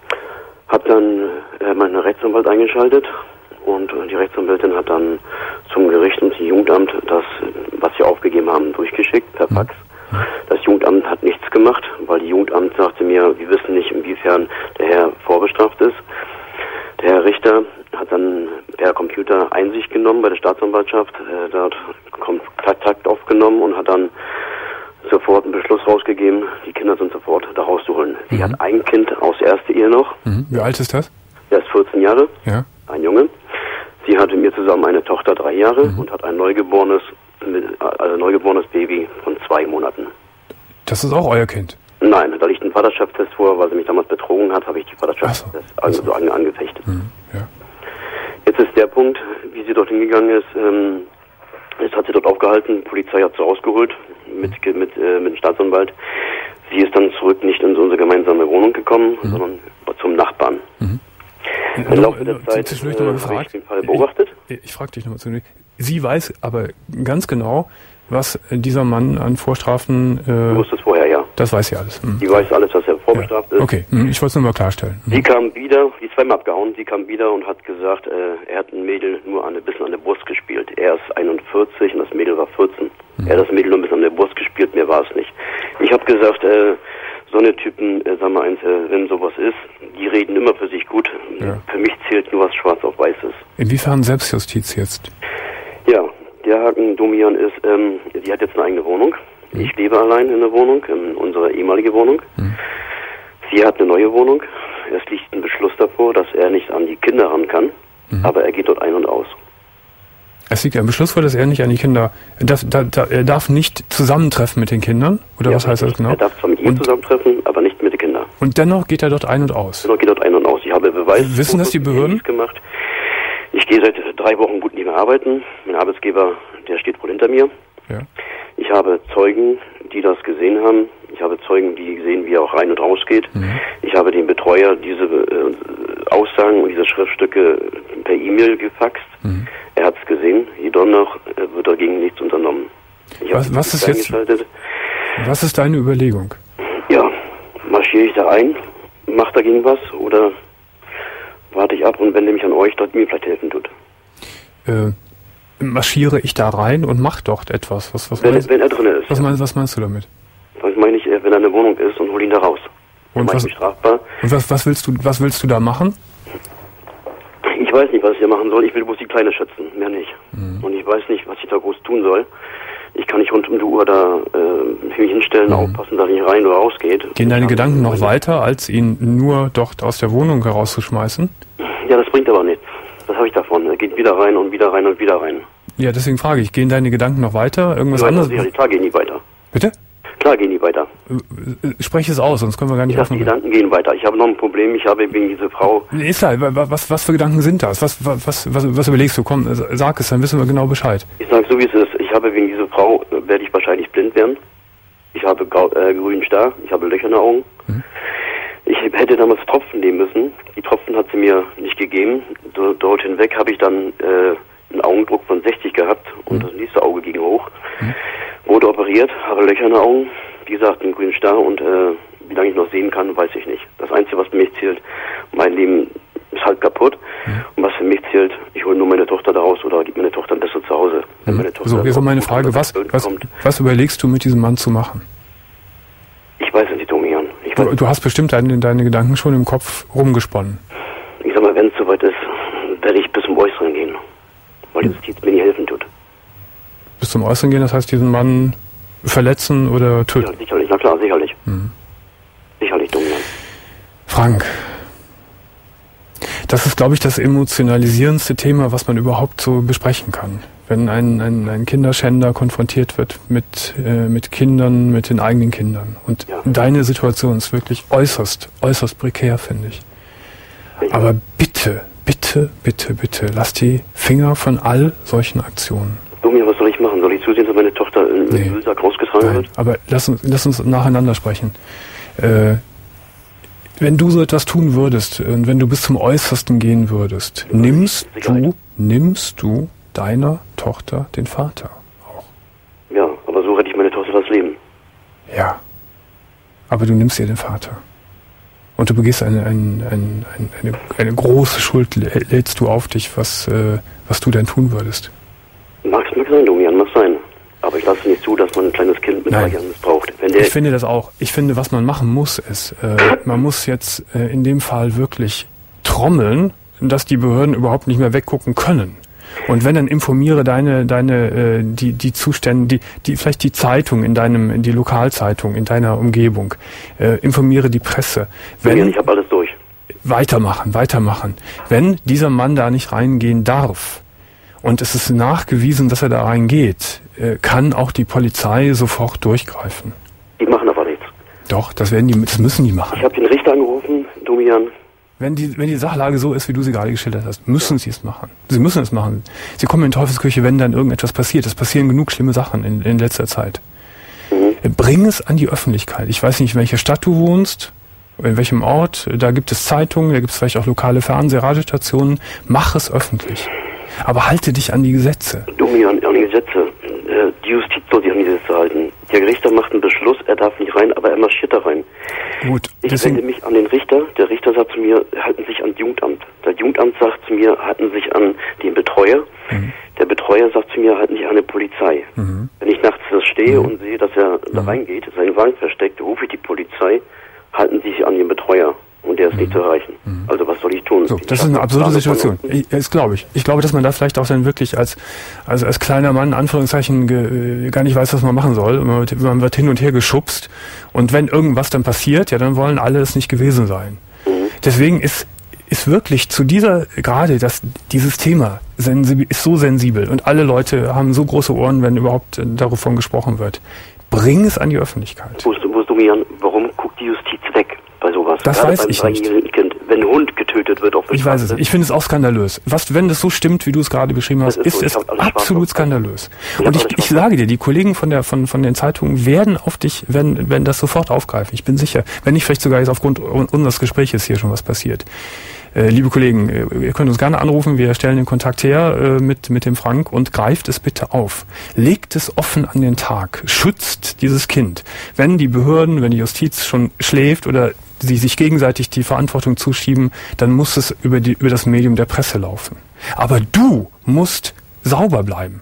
Hab dann äh, meinen Rechtsanwalt eingeschaltet und äh, die Rechtsanwältin hat dann zum Gericht und zum Jugendamt das, was sie aufgegeben haben, durchgeschickt per Fax. Mhm. Das Jugendamt hat nichts gemacht, weil die Jugendamt sagte mir, wir wissen nicht, inwiefern der Herr vorbestraft ist. Der Herr Richter hat dann per Computer Einsicht genommen bei der Staatsanwaltschaft, äh, da hat Kontakt aufgenommen und hat dann sofort einen Beschluss rausgegeben, die Kinder sind sofort da rauszuholen. Sie mhm. hat ein Kind aus erster Ehe noch. Mhm. Wie alt ist das? Der ist vierzehn Jahre, ja. Ein Junge. Sie hatte mit mir zusammen eine Tochter, drei Jahre, mhm. und hat ein neugeborenes, also neugeborenes Baby von zwei Monaten. Das ist auch euer Kind? Nein, da liegt ein Vaterschaftstest vor, weil sie mich damals betrogen hat, habe ich die Vaterschaftstest so. also so ange- angefechtet. Mhm. Ja. Jetzt ist der Punkt, wie sie dorthin gegangen ist, ähm, jetzt hat sie dort aufgehalten, die Polizei hat sie rausgeholt mit, mit, äh, mit dem Staatsanwalt. Sie ist dann zurück nicht in unsere gemeinsame Wohnung gekommen, mhm. sondern zum Nachbarn. Mhm. Im Laufe der Zeit äh, habe ich den Fall beobachtet. Ich, ich frage dich nochmal zu. Sie weiß aber ganz genau, was dieser Mann an Vorstrafen... Äh, du wusstest vorher, ja. Das weiß sie alles. Mhm. Sie weiß alles, was er vorbestraft ja. ist. Okay, mhm. ich wollte es nur mal klarstellen. Mhm. Sie kam wieder, die ist zweimal abgehauen, sie kam wieder und hat gesagt, äh, er hat ein Mädel nur an, ein bisschen an der Brust gespielt. Er ist einundvierzig und das Mädel war vierzehn. Mhm. Er hat das Mädel nur ein bisschen an der Brust gespielt, mehr war es nicht. Ich habe gesagt, äh, so eine Typen, äh, sag mal eins, äh, wenn sowas ist, die reden immer für sich gut. Ja. Für mich zählt nur was schwarz auf weiß ist. Inwiefern Selbstjustiz jetzt? Ja, der Haken, Domian, ist, ähm, sie hat jetzt eine eigene Wohnung. Mhm. Ich lebe allein in der Wohnung, in unserer ehemaligen Wohnung. Mhm. Sie hat eine neue Wohnung. Es liegt ein Beschluss davor, dass er nicht an die Kinder ran kann, mhm. aber er geht dort ein und aus. Es liegt ein Beschluss vor, dass er nicht an die Kinder, er darf, da, da, er darf nicht zusammentreffen mit den Kindern? Oder ja, was heißt das genau? Er darf zwar mit ihr und, zusammentreffen, aber nicht mit den Kindern. Und dennoch geht er dort ein und aus? Dennoch geht er dort ein und aus. Ich habe Beweis. Wissen das die Behörden? Gemacht. Ich gehe seit drei Wochen gut nicht mehr arbeiten. Mein Arbeitsgeber, der steht wohl hinter mir. Ja. Ich habe Zeugen, die das gesehen haben. Ich habe Zeugen, die sehen, wie er auch rein und raus geht. Mhm. Ich habe dem Betreuer diese äh, Aussagen und diese Schriftstücke per E-Mail gefaxt. Mhm. Er hat es gesehen. Jedoch noch äh, wird dagegen nichts unternommen. Ich was, was ist jetzt? Was ist deine Überlegung? Ja, marschiere ich da ein, mache dagegen was oder warte ich ab und wende mich an euch, dass mir vielleicht helfen tut? Äh, marschiere ich da rein und mach dort etwas? Was, was wenn, meinst, wenn er drin ist. Was, ja. meinst, was meinst du damit? Was meine ich, wenn er in der Wohnung ist und hol ihn da raus? Und was, strafbar. Und was, was willst du, was willst du da machen? Ich weiß nicht, was ich da machen soll. Ich will bloß die Kleine schützen, mehr nicht. Mhm. Und ich weiß nicht, was ich da groß tun soll. Ich kann nicht rund um die Uhr da äh, mich hinstellen, mhm. aufpassen, dass er nicht rein oder rausgeht. Gehen deine Gedanken noch weiter, als ihn nur dort aus der Wohnung herauszuschmeißen? Ja, das bringt aber nichts. Was habe ich davon? Er geht wieder rein und wieder rein und wieder rein. Ja, deswegen frage ich, gehen deine Gedanken noch weiter? Irgendwas ja, anderes? Ja, klar gehen die weiter. Bitte? Klar gehen die weiter. Sprech es aus, sonst können wir gar nicht offen. Die Gedanken gehen weiter. Ich habe noch ein Problem, ich habe wegen dieser Frau... Ist klar, was, was für Gedanken sind das? Was, was, was, was überlegst du? Komm, sag es, dann wissen wir genau Bescheid. Ich sage so, wie es ist. Ich habe wegen dieser Frau, werde ich wahrscheinlich blind werden. Ich habe äh, grünen Star, ich habe Löcher in den Augen. Mhm. Ich hätte damals Tropfen nehmen müssen. Die Tropfen hat sie mir nicht gegeben. Do, dort hinweg habe ich dann äh, einen Augendruck von sechzig gehabt und mhm. das nächste Auge ging hoch. Mhm. Wurde operiert, habe Löcher in den Augen, wie gesagt, einen grünen Star und äh, wie lange ich noch sehen kann, weiß ich nicht. Das Einzige, was für mich zählt, mein Leben ist halt kaputt. Mhm. Und was für mich zählt, ich hole nur meine Tochter da raus oder gebe meine Tochter ein besser zu Hause. Mhm. Meine Tochter so, jetzt meine Frage, was, was, was überlegst du mit diesem Mann zu machen? Ich weiß es nicht, Domian. Ich du, du hast bestimmt deine, deine Gedanken schon im Kopf rumgesponnen. Ich sag mal, wenn es soweit ist, werde ich bis zum Äußeren gehen. Weil die Justiz mir nicht helfen tut. Bis zum Äußeren gehen, das heißt diesen Mann verletzen oder töten? Ja, sicherlich, na klar, sicherlich. Mhm. Sicherlich, Domian. Frank, das ist, glaube ich, das emotionalisierendste Thema, was man überhaupt so besprechen kann. Wenn ein, ein, ein Kinderschänder konfrontiert wird mit, äh, mit Kindern, mit den eigenen Kindern. Und ja. deine Situation ist wirklich äußerst, äußerst prekär, finde ich. Ja. Aber bitte, bitte, bitte, bitte, lass die Finger von all solchen Aktionen. Domian, was soll ich machen? Soll ich zusehen, dass meine Tochter in den Müllsack rausgetragen wird? Aber lass uns, lass uns nacheinander sprechen. Äh, wenn du so etwas tun würdest und wenn du bis zum Äußersten gehen würdest, ja, nimmst du, nimmst du deiner Tochter den Vater auch. Ja, aber so rette ich meine Tochter das Leben. Ja, aber du nimmst ihr den Vater. Und du begehst eine, eine, eine, eine, eine große Schuld, lädst du auf dich, was, äh, was du denn tun würdest. Mag es mag sein, Domian, mag sein. Aber ich lasse nicht zu, dass man ein kleines Kind mit drei Jahren missbraucht. Wenn der ich finde das auch. Ich finde, was man machen muss, ist, äh, man muss jetzt äh, in dem Fall wirklich trommeln, dass die Behörden überhaupt nicht mehr weggucken können. Und wenn, dann informiere deine, deine, äh, die, die Zustände, die, die, vielleicht die Zeitung in deinem, in die Lokalzeitung in deiner Umgebung, äh, informiere die Presse. Wenn, ich habe alles durch. Weitermachen, weitermachen. Wenn dieser Mann da nicht reingehen darf, und es ist nachgewiesen, dass er da reingeht, äh, kann auch die Polizei sofort durchgreifen. Die machen aber nichts. Doch, das werden die, das müssen die machen. Ich habe den Richter angerufen, Domian. Wenn die, wenn die Sachlage so ist, wie du sie gerade geschildert hast, müssen ja. sie es machen. Sie müssen es machen. Sie kommen in Teufelsküche, wenn dann irgendetwas passiert. Es passieren genug schlimme Sachen in, in letzter Zeit. Mhm. Bring es an die Öffentlichkeit. Ich weiß nicht, in welcher Stadt du wohnst, in welchem Ort. Da gibt es Zeitungen, da gibt es vielleicht auch lokale Fernseh-Radiostationen. Mach es öffentlich. Aber halte dich an die Gesetze. Domian, an die Gesetze. Die Justiz soll sich an die Gesetze halten. Der Richter macht einen Beschluss, er darf nicht rein, aber er marschiert da rein. Gut. Ich wende mich an den Richter. Der Richter sagt zu mir, halten sich an das Jugendamt. Das Jugendamt sagt zu mir, halten sich an den Betreuer. Mhm. Der Betreuer sagt zu mir, halten sich an die Polizei. Mhm. Wenn ich nachts das stehe mhm. und sehe, dass er mhm. da reingeht, seinen Wagen versteckt, rufe ich die Polizei, halten sie sich an den Betreuer. Und der ist mhm. nicht zu erreichen. Mhm. Also was soll ich tun? So, das ist eine absurde Situation. Ich, das glaube ich. Ich glaube, dass man da vielleicht auch dann wirklich als also als kleiner Mann, in Anführungszeichen, ge, gar nicht weiß, was man machen soll. Man wird, man wird hin und her geschubst. Und wenn irgendwas dann passiert, ja, dann wollen alle es nicht gewesen sein. Mhm. Deswegen ist ist wirklich zu dieser, gerade das dieses Thema sensibel, ist so sensibel. Und alle Leute haben so große Ohren, wenn überhaupt davon gesprochen wird. Bring es an die Öffentlichkeit. Wo ist, wo ist Domian, warum guckt die Justiz weg bei sowas? Das Gerade weiß ich nicht. Kind, wenn ein Hund getötet wird auf der Ich Straße. weiß es. Ich finde es auch skandalös. Was, wenn das so stimmt, wie du es gerade beschrieben hast, ist, ist so, es absolut skandalös. Und ich, ich sage dir, die Kollegen von der von von den Zeitungen werden auf dich, werden werden das sofort aufgreifen. Ich bin sicher. Wenn nicht vielleicht sogar jetzt aufgrund unseres Gespräches hier schon was passiert. Äh, liebe Kollegen, ihr könnt uns gerne anrufen, wir stellen den Kontakt her äh, mit mit dem Frank und greift es bitte auf. Legt es offen an den Tag, schützt dieses Kind. Wenn die Behörden, wenn die Justiz schon schläft oder sie sich gegenseitig die Verantwortung zuschieben, dann muss es über die über das Medium der Presse laufen. Aber du musst sauber bleiben.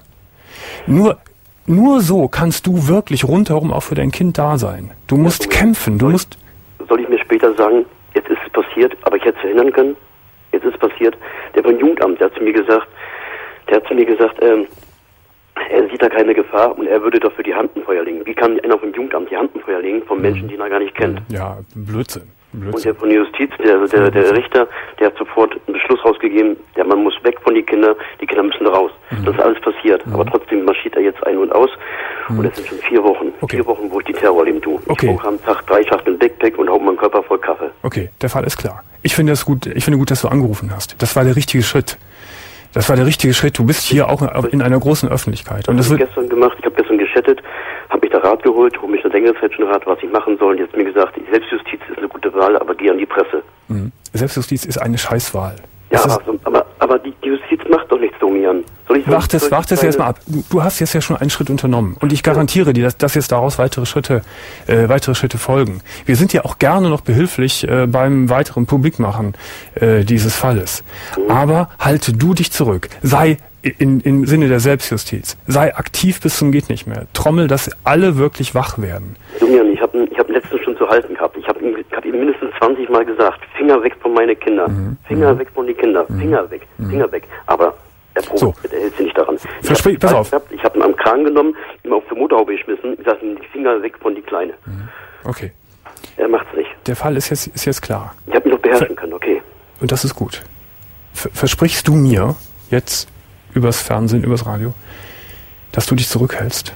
Nur nur so kannst du wirklich rundherum auch für dein Kind da sein. Du musst ja, kämpfen, du soll musst ich, soll ich mich später sagen, jetzt ist es passiert, aber ich hätte es verhindern können. Jetzt ist es passiert. Der vom Jugendamt, der hat zu mir gesagt, der hat zu mir gesagt, ähm, er sieht da keine Gefahr und er würde dafür die Hand in Feuer legen. Wie kann einer vom Jugendamt die Hand in Feuer legen von Menschen, die ihn gar nicht kennt? Ja, Blödsinn. Blödsinn. Und der von der Justiz, der, also der, der Richter, der hat sofort einen Beschluss rausgegeben, der Mann muss weg von den Kindern, die Kinder müssen raus. Mhm. Das ist alles passiert. Mhm. Aber trotzdem marschiert er jetzt ein und aus. Mhm. Und es sind schon vier Wochen. Okay. Vier Wochen, wo ich die Terror erleben tue. Okay. Ich brauche am Tag drei Schachteln Backpack und hau meinen Körper voll Kaffee. Okay, der Fall ist klar. Ich finde es gut, ich finde gut, dass du angerufen hast. Das war der richtige Schritt. Das war der richtige Schritt. Du bist hier auch in einer großen Öffentlichkeit. Und das habe wird ich gestern gemacht. Ich habe gestern geschattet, habe mich da Rat geholt, hole mich eine längere Zeit schon Rat, was ich machen soll. Und jetzt mir gesagt, die Selbstjustiz ist eine gute Wahl, aber geh an die Presse. Mhm. Selbstjustiz ist eine Scheißwahl. Ja, aber, aber, aber die Justiz macht doch nichts, Domian. Wart es, wart es jetzt mal ab. Du, du hast jetzt ja schon einen Schritt unternommen. Und ich garantiere dir, dass, dass jetzt daraus weitere Schritte, äh, weitere Schritte folgen. Wir sind ja auch gerne noch behilflich äh, beim weiteren Publikmachen äh, dieses Falles. Mhm. Aber halte du dich zurück. Sei in, im Sinne der Selbstjustiz. Sei aktiv bis zum geht nicht mehr. Trommel, dass alle wirklich wach werden. Domian, ich habe ich hab letztens schon zu halten gehabt. Ich habe ihm, hab ihm mindestens zwanzig Mal gesagt, Finger weg von meinen Kindern. Mhm. Finger mhm. weg von den Kindern. Mhm. Finger weg. Mhm. Finger weg. Aber er probiert, so. Er hält sich nicht daran. Versprich, pass auf. Ich habe ihn am Kragen genommen, ihm auf die Motorhaube geschmissen, gesagt, die Finger weg von die Kleine. Okay. Er macht's nicht. Der Fall ist jetzt, ist jetzt klar. Ich habe ihn doch beherrschen Ver- können, okay. Und das ist gut. Ver- versprichst du mir jetzt übers Fernsehen, übers Radio, dass du dich zurückhältst?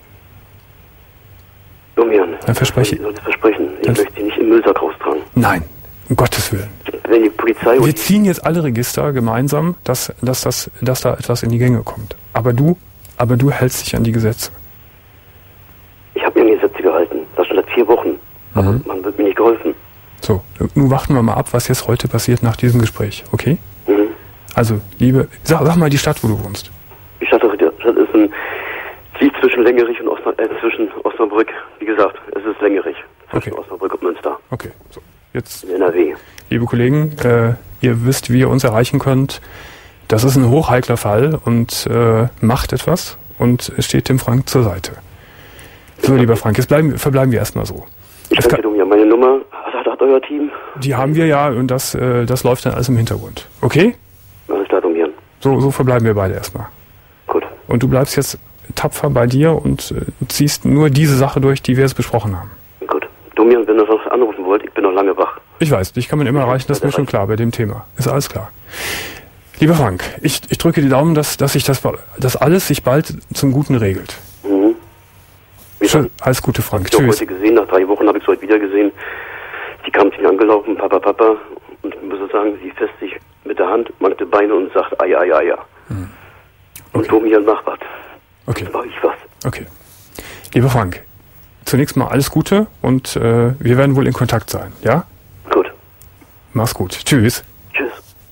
Domian, dann verspreche ich. soll das versprechen. Ich möchte sie nicht im Müllsack raustragen. Nein, um Gottes Willen. Wenn die Polizei... Wir ziehen jetzt alle Register gemeinsam, dass, dass, dass, dass da etwas in die Gänge kommt. Aber du, aber du hältst dich an die Gesetze. Ich habe mir an die Gesetze gehalten. Das schon seit vier Wochen. Aber mhm. man wird mir nicht geholfen. So, nun warten wir mal ab, was jetzt heute passiert nach diesem Gespräch, okay? Mhm. Also, liebe, sag, sag mal die Stadt, wo du wohnst. Die Stadt, die Stadt ist ein liegt zwischen Längerich und Osna, äh, zwischen Osnabrück. Wie gesagt, es ist Längerich. Zwischen okay. Osnabrück und Münster. Okay, so. Jetzt, in N R W. Liebe Kollegen, äh, ihr wisst, wie ihr uns erreichen könnt. Das ist ein hochheikler Fall und äh, macht etwas und steht dem Frank zur Seite. So, ja. Lieber Frank, jetzt bleiben, verbleiben wir erstmal so. Ich danke dir, ja, meine Nummer hat, hat euer Team. Die haben wir ja und das, äh, das läuft dann alles im Hintergrund. Okay? Alles klar, Domian. So, so verbleiben wir beide erstmal. Gut. Und du bleibst jetzt tapfer bei dir und äh, ziehst nur diese Sache durch, die wir jetzt besprochen haben. Gut. Domian, wenn ihr noch anrufen wollt, ich bin noch lange wach. Ich weiß, dich kann man immer erreichen, das ist mir schon klar bei dem Thema. Ist alles klar. Lieber Frank, ich, ich drücke die Daumen, dass, dass sich das, das alles sich bald zum Guten regelt. Mhm. Schön, alles Gute, Frank. Ich habe heute gesehen, nach drei Wochen habe ich es heute wieder gesehen. Sie kam zu mir angelaufen, Papa, Papa, und ich muss sagen, sie fässt sich mit der Hand, macht die Beine und sagt, ai, ai, ai, ja. Mhm. Okay. Und Domian macht was. Okay. Mach ich was. Okay. Lieber Frank, zunächst mal alles Gute und äh, wir werden wohl in Kontakt sein, ja? Gut. Mach's gut. Tschüss. Tschüss.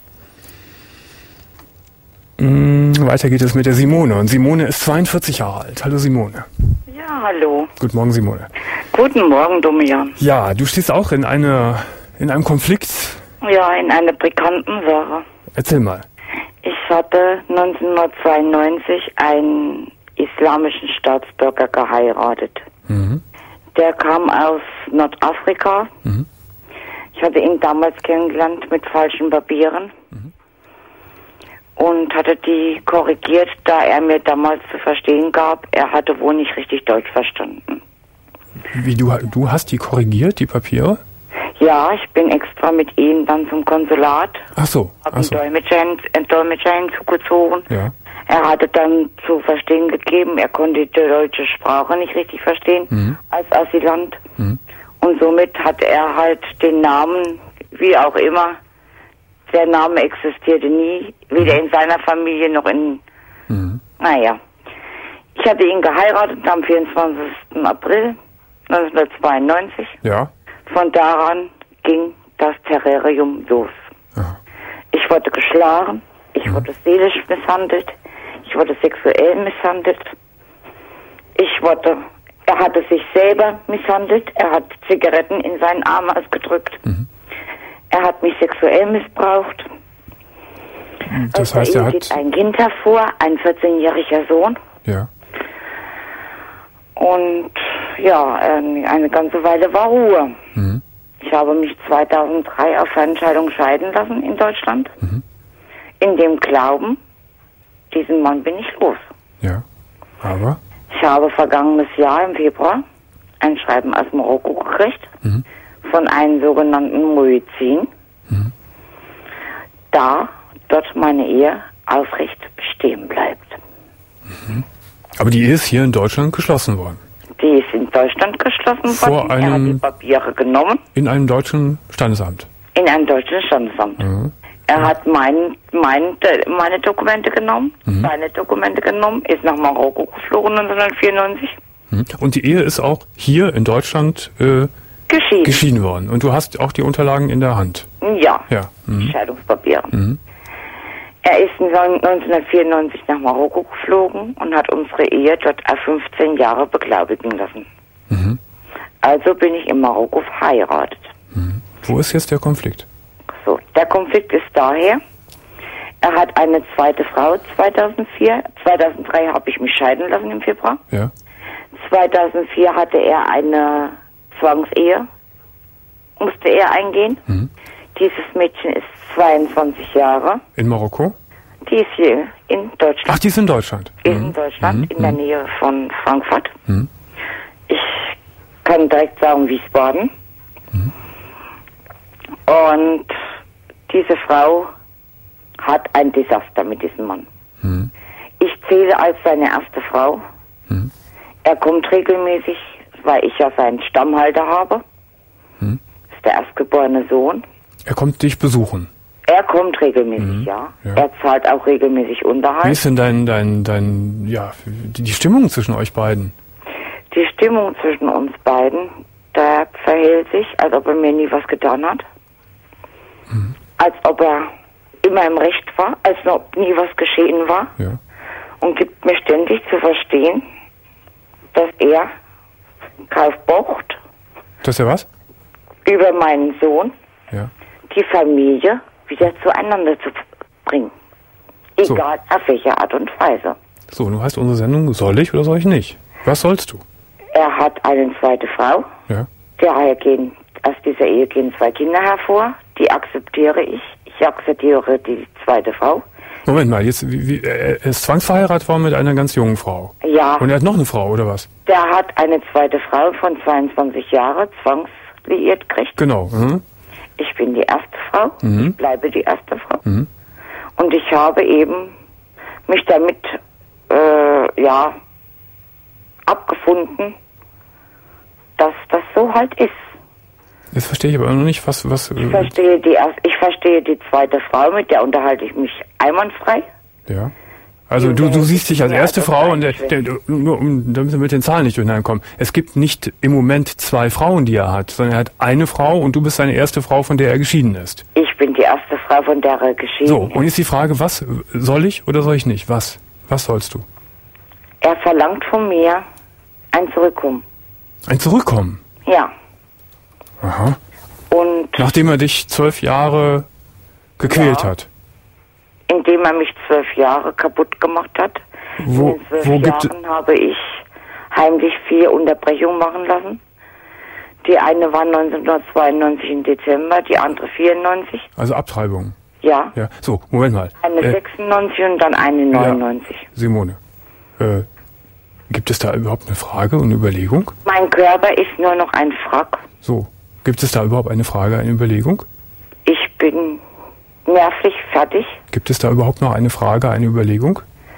Mm, weiter geht es mit der Simone. Und Simone ist zweiundvierzig Jahre alt. Hallo Simone. Ja, hallo. Guten Morgen, Simone. Guten Morgen, Domian. Ja, du stehst auch in einer, in einem Konflikt. Ja, in einer brisanten Sache. Erzähl mal. Ich hatte neunzehnhundertzweiundneunzig einen islamischen Staatsbürger geheiratet. Mhm. Der kam aus Nordafrika. Mhm. Ich hatte ihn damals kennengelernt mit falschen Papieren. Mhm. Und hatte die korrigiert, da er mir damals zu verstehen gab, er hatte wohl nicht richtig Deutsch verstanden. Wie, du, du hast die korrigiert, die Papiere? Ja, ich bin extra mit ihm dann zum Konsulat. Ach so. Hab einen Dolmetscher, einen Dolmetscher hinzugezogen. Ja. Er hatte dann zu verstehen gegeben, er konnte die deutsche Sprache nicht richtig verstehen, mhm. als Asylant. Mhm. Und somit hat er halt den Namen, wie auch immer, der Name existierte nie, weder in seiner Familie noch in, mhm. naja. Ich hatte ihn geheiratet am vierundzwanzigsten April neunzehnhundertzweiundneunzig. Ja. Von daran ging das Terrarium los. Aha. Ich wurde geschlagen, ich mhm. wurde seelisch misshandelt, ich wurde sexuell misshandelt, ich wurde, er hatte sich selber misshandelt, er hat Zigaretten in seinen Arm ausgedrückt. Mhm. Er hat mich sexuell missbraucht. Das heißt, er hat geht ein Kind hervor, ein vierzehnjähriger Sohn. Ja. Und ja, eine ganze Weile war Ruhe. Mhm. Ich habe mich zweitausenddrei auf Entscheidung scheiden lassen in Deutschland. Mhm. In dem Glauben, diesen Mann bin ich los. Ja, aber? Ich habe vergangenes Jahr im Februar ein Schreiben aus Marokko gekriegt, mhm. von einem sogenannten Muezzin, mhm. da dort meine Ehe aufrecht bestehen bleibt. Mhm. Aber die Ehe ist hier in Deutschland geschlossen worden? Die ist in Deutschland geschlossen Vor worden. Einem, er hat die Papiere genommen. In einem deutschen Standesamt? In einem deutschen Standesamt. Mhm. Er hat mein, mein, meine Dokumente genommen, mhm. seine Dokumente genommen, ist nach Marokko geflogen neunzehnhundertvierundneunzig. Mhm. Und die Ehe ist auch hier in Deutschland äh, geschieden. geschieden worden. Und du hast auch die Unterlagen in der Hand? Ja, ja. Mhm. Scheidungspapiere. Mhm. Er ist neunzehnhundertvierundneunzig nach Marokko geflogen und hat unsere Ehe dort auf fünfzehn Jahre beglaubigen lassen. Mhm. Also bin ich in Marokko verheiratet. Mhm. Wo ist jetzt der Konflikt? So, der Konflikt ist daher, er hat eine zweite Frau zweitausendvier, zweitausenddrei habe ich mich scheiden lassen im Februar. Ja. zweitausendvier hatte er eine Zwangsehe, musste er eingehen. Mhm. Dieses Mädchen ist zweiundzwanzig Jahre. In Marokko? Die ist hier in Deutschland. Ach, die ist in Deutschland? Ist mhm. in Deutschland, mhm. in der Nähe von Frankfurt. Mhm. Ich kann direkt sagen Wiesbaden. Mhm. Und diese Frau hat ein Desaster mit diesem Mann. Mhm. Ich zähle als seine erste Frau. Mhm. Er kommt regelmäßig, weil ich ja seinen Stammhalter habe. Mhm. Ist der erstgeborene Sohn. Er kommt dich besuchen? Er kommt regelmäßig, mhm. ja. ja. Er zahlt auch regelmäßig Unterhalt. Wie ist denn dein, dein, dein, ja, die Stimmung zwischen euch beiden? Die Stimmung zwischen uns beiden, da verhält sich, als ob er mir nie was getan hat. Mhm. Als ob er immer im Recht war, als ob nie was geschehen war. Ja. Und gibt mir ständig zu verstehen, dass er drauf pocht. Dass er was? Über meinen Sohn. Ja. Die Familie wieder zueinander zu bringen. Egal so. Auf welche Art und Weise. So, du heißt unsere Sendung, soll ich oder soll ich nicht? Was sollst du? Er hat eine zweite Frau. Ja. Daher gehen, aus dieser Ehe gehen zwei Kinder hervor. Die akzeptiere ich. Ich akzeptiere die zweite Frau. Moment mal, jetzt, wie, wie, er ist zwangsverheiratet worden mit einer ganz jungen Frau. Ja. Und er hat noch eine Frau, oder was? Der hat eine zweite Frau von zweiundzwanzig Jahren zwangsliiert gekriegt. Genau. Mhm. Ich bin die erste Frau, mhm. ich bleibe die erste Frau. Mhm. Und ich habe eben mich damit, äh, ja, abgefunden, dass das so halt ist. Das verstehe ich aber noch nicht, was... was ich, verstehe die, ich verstehe die zweite Frau, mit der unterhalte ich mich einwandfrei. Ja. Also du, du siehst dich als erste Frau und der, der, nur um, damit wir mit den Zahlen nicht durcheinander kommen. Es gibt nicht im Moment zwei Frauen, die er hat, sondern er hat eine Frau und du bist seine erste Frau, von der er geschieden ist. Ich bin die erste Frau, von der er geschieden so, ist. So, und jetzt die Frage, was soll ich oder soll ich nicht? Was? Was sollst du? Er verlangt von mir ein Zurückkommen. Ein Zurückkommen? Ja. Aha. Und nachdem er dich zwölf Jahre gequält ja, hat? Indem er mich zwölf Jahre kaputt gemacht hat. Wo, In den zwölf wo gibt Jahren habe ich heimlich vier Unterbrechungen machen lassen. Die eine war neunzehnhundertzweiundneunzig im Dezember, die andere vierundneunzig. Also Abtreibung? Ja. Ja. So, Moment mal. Eine äh, sechsundneunzig und dann eine neunundneunzig. Ja, Simone, äh, gibt es da überhaupt eine Frage und eine Überlegung? Mein Körper ist nur noch ein Frack. So, gibt es da überhaupt eine Frage, eine Überlegung? Ich bin nervlich fertig. Gibt es da überhaupt noch eine Frage, eine Überlegung?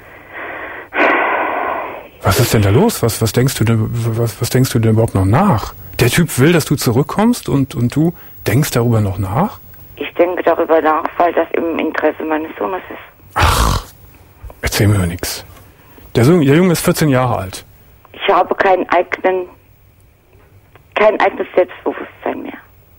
Was ist denn da los? Was, was denkst du denn, was, was denkst du denn überhaupt noch nach? Der Typ will, dass du zurückkommst und, und du denkst darüber noch nach? Ich denke darüber nach, weil das im Interesse meines Sohnes ist. Ach, erzähl mir doch nichts. Der, Sohn, der Junge ist vierzehn Jahre alt. Ich habe keinen eigenen, kein eigenes Selbstbewusstsein mehr.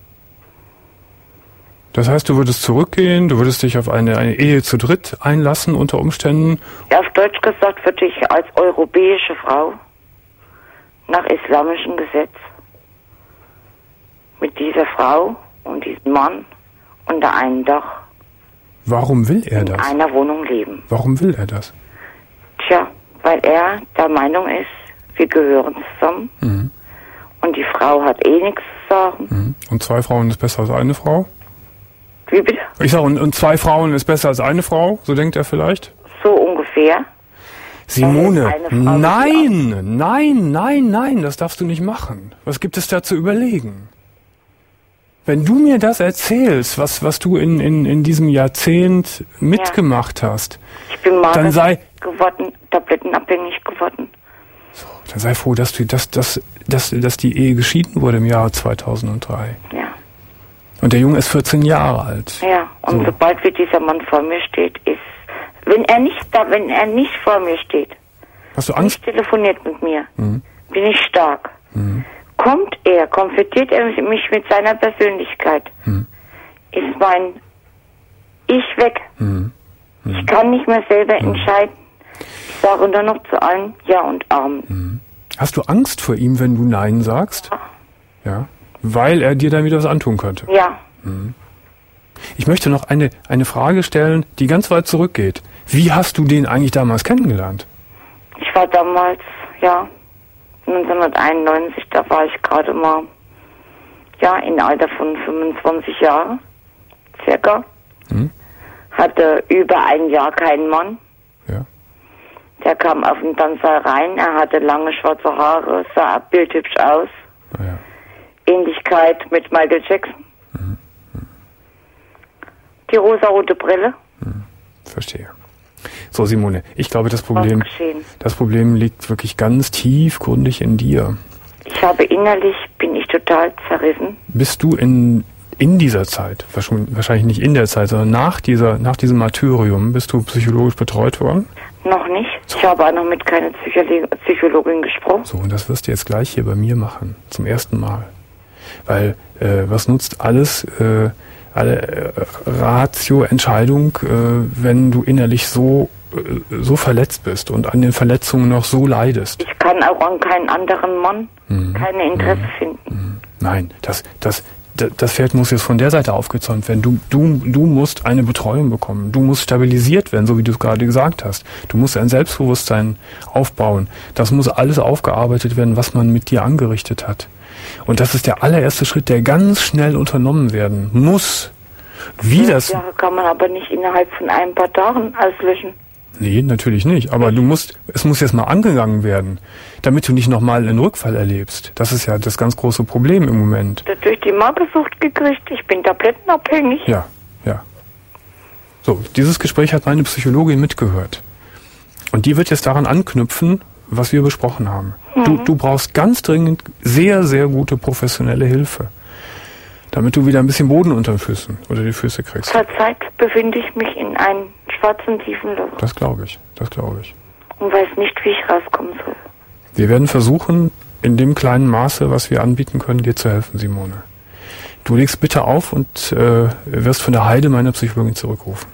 Das heißt, du würdest zurückgehen, du würdest dich auf eine, eine Ehe zu dritt einlassen unter Umständen? Ja, auf Deutsch gesagt würde ich als europäische Frau nach islamischem Gesetz mit dieser Frau und diesem Mann unter einem Dach. Warum will er das? In einer Wohnung leben. Warum will er das? Tja, weil er der Meinung ist, wir gehören zusammen. Mhm. Und die Frau hat eh nichts zu sagen. Mhm. Und zwei Frauen ist besser als eine Frau? Wie bitte? Ich sage, und, und zwei Frauen ist besser als eine Frau? So denkt er vielleicht? So ungefähr. Simone, nein, nein, nein, nein, das darfst du nicht machen. Was gibt es da zu überlegen? Wenn du mir das erzählst, was, was du in, in, in diesem Jahrzehnt mitgemacht ja. hast, ich bin dann sei geworden, tablettenabhängig geworden. So, dann sei froh, dass du, dass, dass, dass, dass die Ehe geschieden wurde im Jahr zweitausenddrei. Ja. Und der Junge ist vierzehn Jahre alt. Ja, und so. Sobald wie dieser Mann vor mir steht, ist, wenn er nicht da, wenn er nicht vor mir steht, hast du Angst? Nicht telefoniert mit mir, mhm. bin ich stark. Mhm. Kommt er, konfrontiert er mich mit seiner Persönlichkeit, mhm. ist mein Ich weg. Mhm. Mhm. Ich kann nicht mehr selber mhm. entscheiden. Ich sage nur noch zu allen Ja und Amen. Mhm. Hast du Angst vor ihm, wenn du Nein sagst? Ja. Ja. Weil er dir dann wieder was antun könnte? Ja. Mhm. Ich möchte noch eine, eine Frage stellen, die ganz weit zurückgeht. Wie hast du den eigentlich damals kennengelernt? Ich war damals, ja, neunzehnhunderteinundneunzig, da war ich gerade mal, ja, im Alter von fünfundzwanzig Jahren, circa. Mhm. Hatte über ein Jahr keinen Mann. Ja. Der kam auf den Tanzsaal rein, er hatte lange schwarze Haare, sah bildhübsch aus. Ah, ja. Ähnlichkeit mit Michael Jackson. Mhm. Die rosarote Brille. Mhm. Verstehe. So, Simone, ich glaube, das Problem, das Problem liegt wirklich ganz tiefgründig in dir. Ich habe innerlich, bin ich total zerrissen. Bist du in, in dieser Zeit, wahrscheinlich nicht in der Zeit, sondern nach dieser, nach diesem Martyrium, bist du psychologisch betreut worden? Noch nicht. So. Ich habe auch noch mit keiner Psycholo- Psychologin gesprochen. So, und das wirst du jetzt gleich hier bei mir machen, zum ersten Mal. Weil, äh, was nutzt alles, äh, alle äh, Ratio, Entscheidung, äh, wenn du innerlich so, äh, so verletzt bist und an den Verletzungen noch so leidest? Ich kann auch an keinen anderen Mann mhm. keine Interesse mhm. finden. Nein, das, das, das Pferd muss jetzt von der Seite aufgezäumt werden. Du, du, du musst eine Betreuung bekommen. Du musst stabilisiert werden, so wie du es gerade gesagt hast. Du musst ein Selbstbewusstsein aufbauen. Das muss alles aufgearbeitet werden, was man mit dir angerichtet hat. Und das ist der allererste Schritt, der ganz schnell unternommen werden muss. Wie fünf das? Jahre kann man aber nicht innerhalb von ein paar Tagen auslöschen. Nee, natürlich nicht. Aber du musst, es muss jetzt mal angegangen werden, damit du nicht nochmal einen Rückfall erlebst. Das ist ja das ganz große Problem im Moment. Ich habe durch die Magersucht gekriegt. Ich bin tablettenabhängig. Ja, ja. So, dieses Gespräch hat meine Psychologin mitgehört. Und die wird jetzt daran anknüpfen, was wir besprochen haben. Mhm. Du, du brauchst ganz dringend sehr, sehr gute professionelle Hilfe, damit du wieder ein bisschen Boden unter den Füßen oder die Füße kriegst. Zurzeit befinde ich mich in einem schwarzen, tiefen Loch. Das glaube ich, das glaube ich. Und weiß nicht, wie ich rauskommen soll. Wir werden versuchen, in dem kleinen Maße, was wir anbieten können, dir zu helfen, Simone. Du legst bitte auf und äh, wirst von der Heide meiner Psychologin zurückrufen.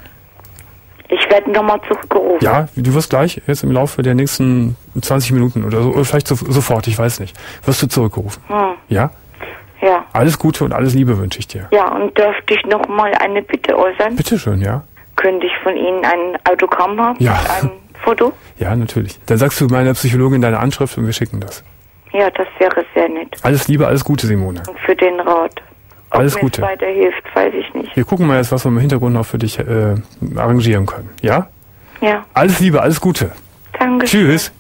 Ich werde nochmal zurückgerufen. Ja, du wirst gleich jetzt im Laufe der nächsten zwanzig Minuten oder so, oder vielleicht so, sofort, ich weiß nicht, wirst du zurückgerufen. Hm. Ja? Ja. Alles Gute und alles Liebe wünsche ich dir. Ja, und dürfte ich nochmal eine Bitte äußern? Bitte schön, ja. Könnte ich von Ihnen ein Autogramm haben? Ja. Ein Foto? Ja, natürlich. Dann sagst du meiner Psychologin deine Anschrift und wir schicken das. Ja, das wäre sehr nett. Alles Liebe, alles Gute, Simone. Und für den Rat. Ob alles mir Gute. es weiterhilft, weiß ich nicht. Wir gucken mal jetzt, was wir im Hintergrund noch für dich äh, arrangieren können. Ja? Ja. Alles Liebe, alles Gute. Danke. Tschüss.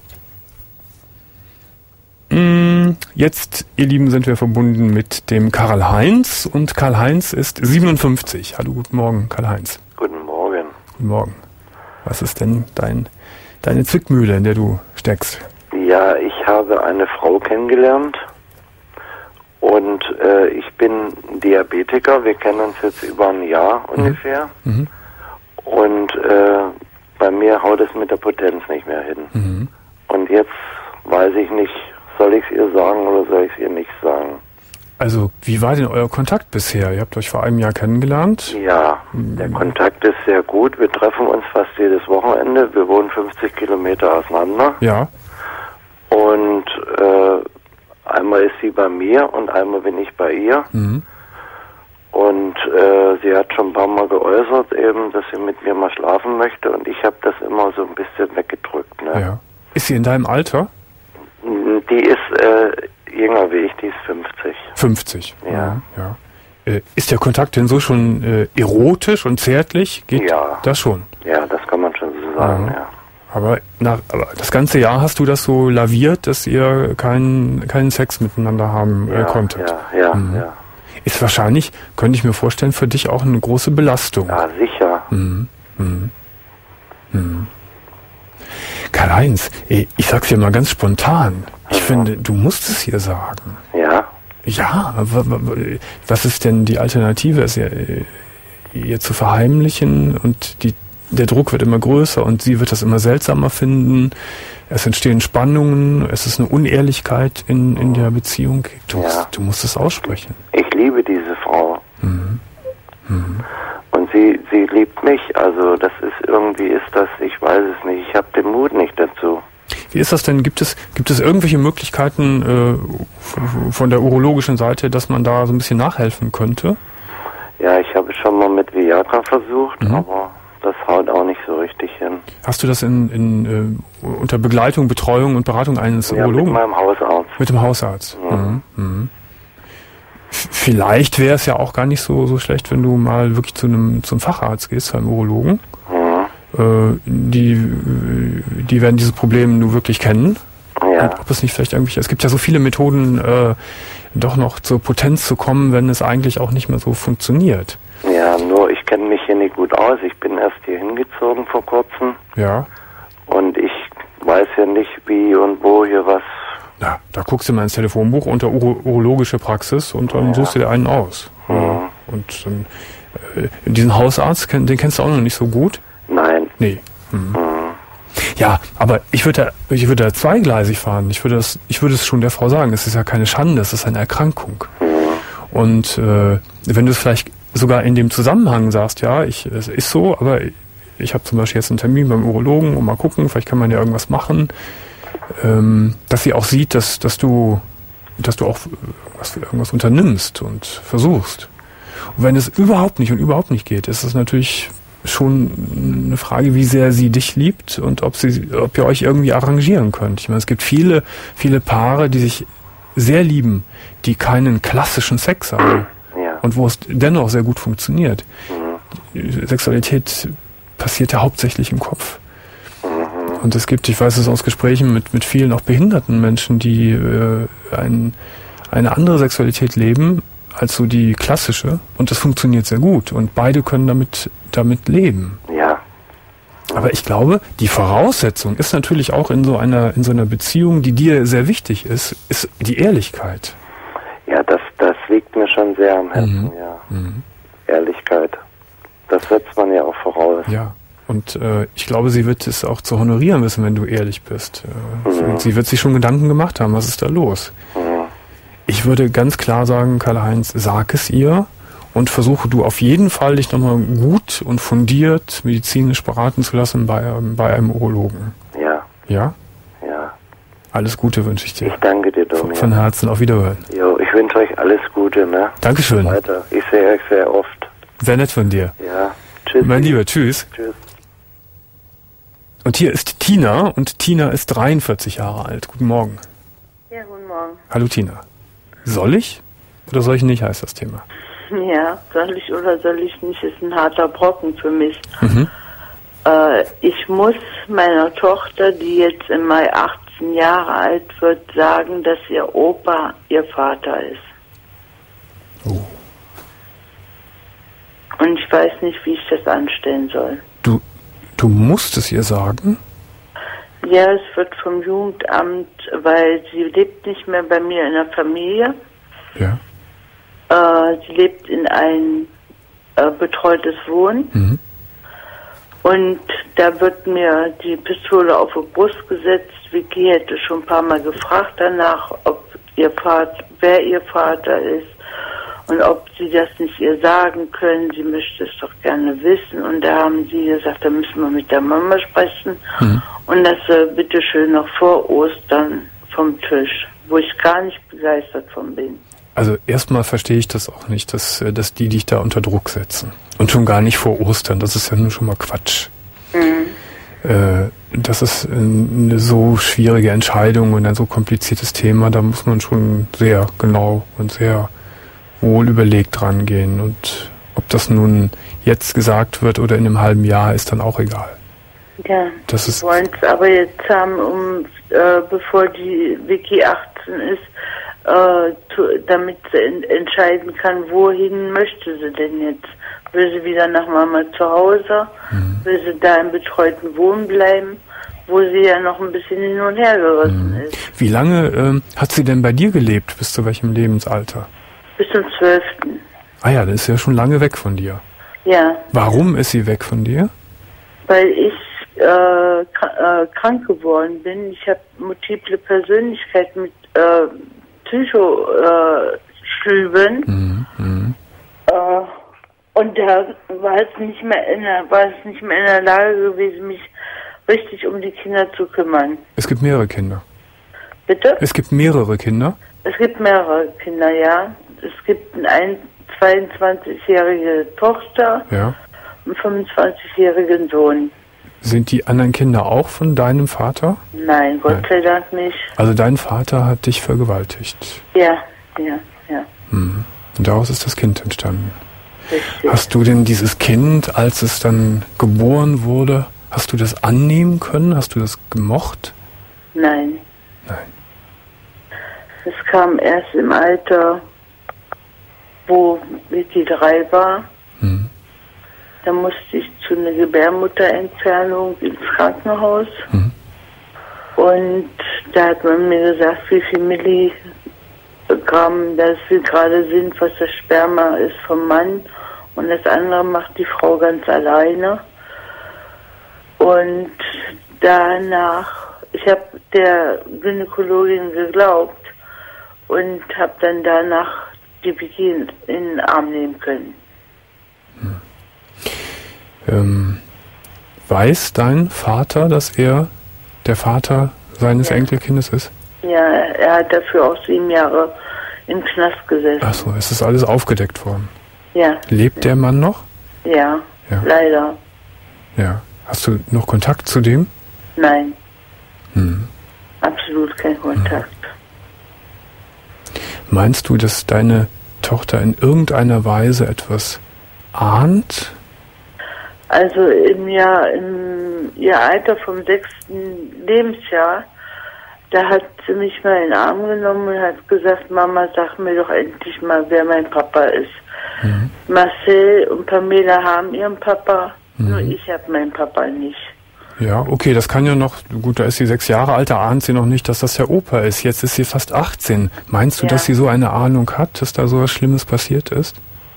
Jetzt, ihr Lieben, sind wir verbunden mit dem Karl-Heinz. Und Karl-Heinz ist siebenundfünfzig. Hallo, guten Morgen, Karl-Heinz. Guten Morgen. Guten Morgen. Was ist denn dein, deine Zwickmühle, in der du steckst? Ja, ich habe eine Frau kennengelernt. Und äh, ich bin Diabetiker. Wir kennen uns jetzt über ein Jahr mhm. ungefähr. Mhm. Und äh, bei mir haut es mit der Potenz nicht mehr hin. Mhm. Und jetzt weiß ich nicht, soll ich es ihr sagen oder soll ich es ihr nicht sagen? Also, wie war denn euer Kontakt bisher? Ihr habt euch vor einem Jahr kennengelernt? Ja, der Kontakt ist sehr gut. Wir treffen uns fast jedes Wochenende. Wir wohnen fünfzig Kilometer auseinander. Ja. Und äh, einmal ist sie bei mir und einmal bin ich bei ihr. Mhm. Und äh, sie hat schon ein paar Mal geäußert, eben, dass sie mit mir mal schlafen möchte. Und ich habe das immer so ein bisschen weggedrückt. Ne? Ja. Ist sie in deinem Alter? Die ist, äh, jünger wie ich, die ist fünfzig. fünfzig? Ja. ja. Äh, ist der Kontakt denn so schon äh, erotisch und zärtlich? Geht ja. das schon? Ja, das kann man schon so sagen, ja. ja. Aber, nach, aber das ganze Jahr hast du das so laviert, dass ihr keinen keinen Sex miteinander haben ja, äh, konntet? Ja, ja, mhm. ja. Ist wahrscheinlich, könnte ich mir vorstellen, für dich auch eine große Belastung. Ja, sicher. Mhm. Mhm. Mhm. Karl-Heinz, ich sag's dir mal ganz spontan. Ich ja. finde, du musst es hier sagen. Ja? Ja, was ist denn die Alternative? Es ihr, ihr zu verheimlichen und die, der Druck wird immer größer und sie wird das immer seltsamer finden. Es entstehen Spannungen, es ist eine Unehrlichkeit in, in der Beziehung. Du, ja. musst, du musst es aussprechen. Ich liebe diese Frau. Mhm. Mhm. Und sie, sie liebt mich. Also das ist irgendwie ist das, ich weiß es nicht, ich habe den Mut nicht dazu. Wie ist das denn? Gibt es, gibt es irgendwelche Möglichkeiten äh, von der urologischen Seite, dass man da so ein bisschen nachhelfen könnte? Ja, ich habe schon mal mit Viagra versucht, mhm. aber das haut auch nicht so richtig hin. Hast du das in, in äh, unter Begleitung, Betreuung und Beratung eines ja, Urologen? Mit meinem Hausarzt. Mit dem Hausarzt. Mhm. Mhm. Vielleicht wäre es ja auch gar nicht so so schlecht, wenn du mal wirklich zu einem zum Facharzt gehst, zu einem Urologen. Mhm. Äh, die die werden dieses Problem nur wirklich kennen. Ja. Und ob es nicht vielleicht irgendwie, es gibt ja so viele Methoden, äh, doch noch zur Potenz zu kommen, wenn es eigentlich auch nicht mehr so funktioniert. Ja, nur ich kenne mich hier nicht gut aus. Ich bin erst hier hingezogen vor kurzem. Ja. Und ich weiß ja nicht, wie und wo hier was... Ja, da guckst du mal ins Telefonbuch unter Uro- urologische Praxis und dann ja. suchst du dir einen aus. Mhm. Und äh, diesen Hausarzt, den kennst du auch noch nicht so gut? Nein. Nee. Mhm. Mhm. Ja, aber ich würde da, ich würde da zweigleisig fahren. Ich würde das, ich würde es schon der Frau sagen. Es ist ja keine Schande, es ist eine Erkrankung. Mhm. Und äh, wenn du es vielleicht sogar in dem Zusammenhang sagst, ja, ich, es ist so, aber ich habe zum Beispiel jetzt einen Termin beim Urologen und mal gucken, vielleicht kann man ja irgendwas machen, ähm, dass sie auch sieht, dass, dass du, dass du auch was, irgendwas unternimmst und versuchst. Und wenn es überhaupt nicht und überhaupt nicht geht, ist es natürlich schon eine Frage, wie sehr sie dich liebt und ob sie, ob ihr euch irgendwie arrangieren könnt. Ich meine, es gibt viele, viele Paare, die sich sehr lieben, die keinen klassischen Sex haben. Ja. Und wo es dennoch sehr gut funktioniert. Mhm. Sexualität passiert ja hauptsächlich im Kopf. Mhm. Und es gibt, ich weiß es aus Gesprächen mit, mit vielen auch behinderten Menschen, die äh, ein, eine andere Sexualität leben als so die klassische. Und das funktioniert sehr gut. Und beide können damit, damit leben. Ja. Aber ich glaube, die Voraussetzung ist natürlich auch in so einer, in so einer Beziehung, die dir sehr wichtig ist, ist die Ehrlichkeit. Ja, das, das liegt mir schon sehr am Herzen, Mhm. ja. Mhm. Ehrlichkeit. Das setzt man ja auch voraus. Ja. Und äh, ich glaube, sie wird es auch zu honorieren wissen, wenn du ehrlich bist. Äh, Mhm. Sie wird sich schon Gedanken gemacht haben, was ist da los? Mhm. Ich würde ganz klar sagen, Karl-Heinz, sag es ihr und versuche du auf jeden Fall, dich nochmal gut und fundiert medizinisch beraten zu lassen bei, bei einem Urologen. Ja. Ja? Ja. Alles Gute wünsche ich dir. Ich danke dir, Domian. Von Herzen, auf Wiederhören. Jo, ich wünsche euch alles Gute, ne? Dankeschön. Weiter. Ich sehe euch sehr oft. Sehr nett von dir. Ja. Tschüss. Mein Lieber, tschüss. Tschüss. Und hier ist Tina und Tina ist dreiundvierzig Jahre alt. Guten Morgen. Ja, guten Morgen. Hallo Tina. Soll ich oder soll ich nicht, heißt das Thema. Ja, soll ich oder soll ich nicht, ist ein harter Brocken für mich. Mhm. Äh, ich muss meiner Tochter, die jetzt im Mai achtzehn Jahre alt wird, sagen, dass ihr Opa ihr Vater ist. Oh. Und ich weiß nicht, wie ich das anstellen soll. Du, du musst es ihr sagen? Ja, es wird vom Jugendamt, weil sie lebt nicht mehr bei mir in der Familie. Ja. Äh, sie lebt in ein äh, betreutes Wohnen. Mhm. Und da wird mir die Pistole auf die Brust gesetzt. Vicky hätte schon ein paar Mal gefragt danach, ob ihr Vater, wer ihr Vater ist und ob sie das nicht ihr sagen können. Sie möchte es doch gerne wissen. Und da haben sie gesagt, da müssen wir mit der Mama sprechen. Mhm. Und das äh, bitte schön noch vor Ostern vom Tisch, wo ich gar nicht begeistert von bin. Also erstmal verstehe ich das auch nicht, dass, dass die dich da unter Druck setzen. Und schon gar nicht vor Ostern, das ist ja nur schon mal Quatsch. Mhm. Äh, das ist eine so schwierige Entscheidung und ein so kompliziertes Thema, da muss man schon sehr genau und sehr wohl überlegt rangehen. Und ob das nun jetzt gesagt wird oder in einem halben Jahr, ist dann auch egal. Ja, das ist wir wollen es aber jetzt haben, um äh, bevor die Vicky achtzehn ist, äh, zu, damit sie en- entscheiden kann, wohin möchte sie denn jetzt. Will sie wieder nach Mama zu Hause? Mhm. Will sie da im betreuten Wohnen bleiben, wo sie ja noch ein bisschen hin und her gerissen mhm. ist? Wie lange ähm, hat sie denn bei dir gelebt? Bis zu welchem Lebensalter? Bis zum zwölften Ah ja, das ist ja schon lange weg von dir. Ja. Warum ist sie weg von dir? Weil ich äh, kr- äh, krank geworden bin. Ich habe multiple Persönlichkeit mit äh, Psychoschüben. Mhm. Mhm. Äh, und da war es nicht mehr in der, war es nicht mehr in der Lage gewesen, mich richtig um die Kinder zu kümmern. Es gibt mehrere Kinder. Bitte? Es gibt mehrere Kinder? Es gibt mehrere Kinder, ja. Es gibt eine zweiundzwanzigjährige Tochter Ja. und einen fünfundzwanzigjährigen Sohn. Sind die anderen Kinder auch von deinem Vater? Nein, Gott Nein. sei Dank nicht. Also dein Vater hat dich vergewaltigt. Ja, ja, ja. Mhm. Und daraus ist das Kind entstanden. Richtig. Hast du denn dieses Kind, als es dann geboren wurde, hast du das annehmen können? Hast du das gemocht? Nein. Nein. Es kam erst im Alter, wo Vicky drei war. Mhm. Da musste ich zu einer Gebärmutterentfernung ins Krankenhaus. Mhm. Und da hat man mir gesagt, wie viel Milligramm das gerade sind, was das Sperma ist vom Mann. Und das andere macht die Frau ganz alleine. Und danach, ich habe der Gynäkologin geglaubt und habe dann danach die Vicky in, in den Arm nehmen können. Hm. Ähm, weiß dein Vater, dass er der Vater seines Ja. Enkelkindes ist? Ja, er hat dafür auch sieben Jahre im Knast gesessen. Ach so, es ist alles aufgedeckt worden. Ja. Lebt der Mann noch? Ja, Ja. leider. Ja. Hast du noch Kontakt zu dem? Nein, Hm. absolut kein Kontakt. Meinst du, dass deine Tochter in irgendeiner Weise etwas ahnt? Also im Jahr, im ihr Alter vom sechsten Lebensjahr, da hat sie mich mal in den Arm genommen und hat gesagt, Mama, sag mir doch endlich mal, wer mein Papa ist. Mhm. Marcel und Pamela haben ihren Papa, Mhm. nur ich habe meinen Papa nicht. Ja, okay, das kann ja noch, gut, da ist sie sechs Jahre alt, da ahnt sie noch nicht, dass das der Opa ist. Jetzt ist sie fast achtzehn. Meinst du, Ja. dass sie so eine Ahnung hat, dass da so was Schlimmes passiert ist?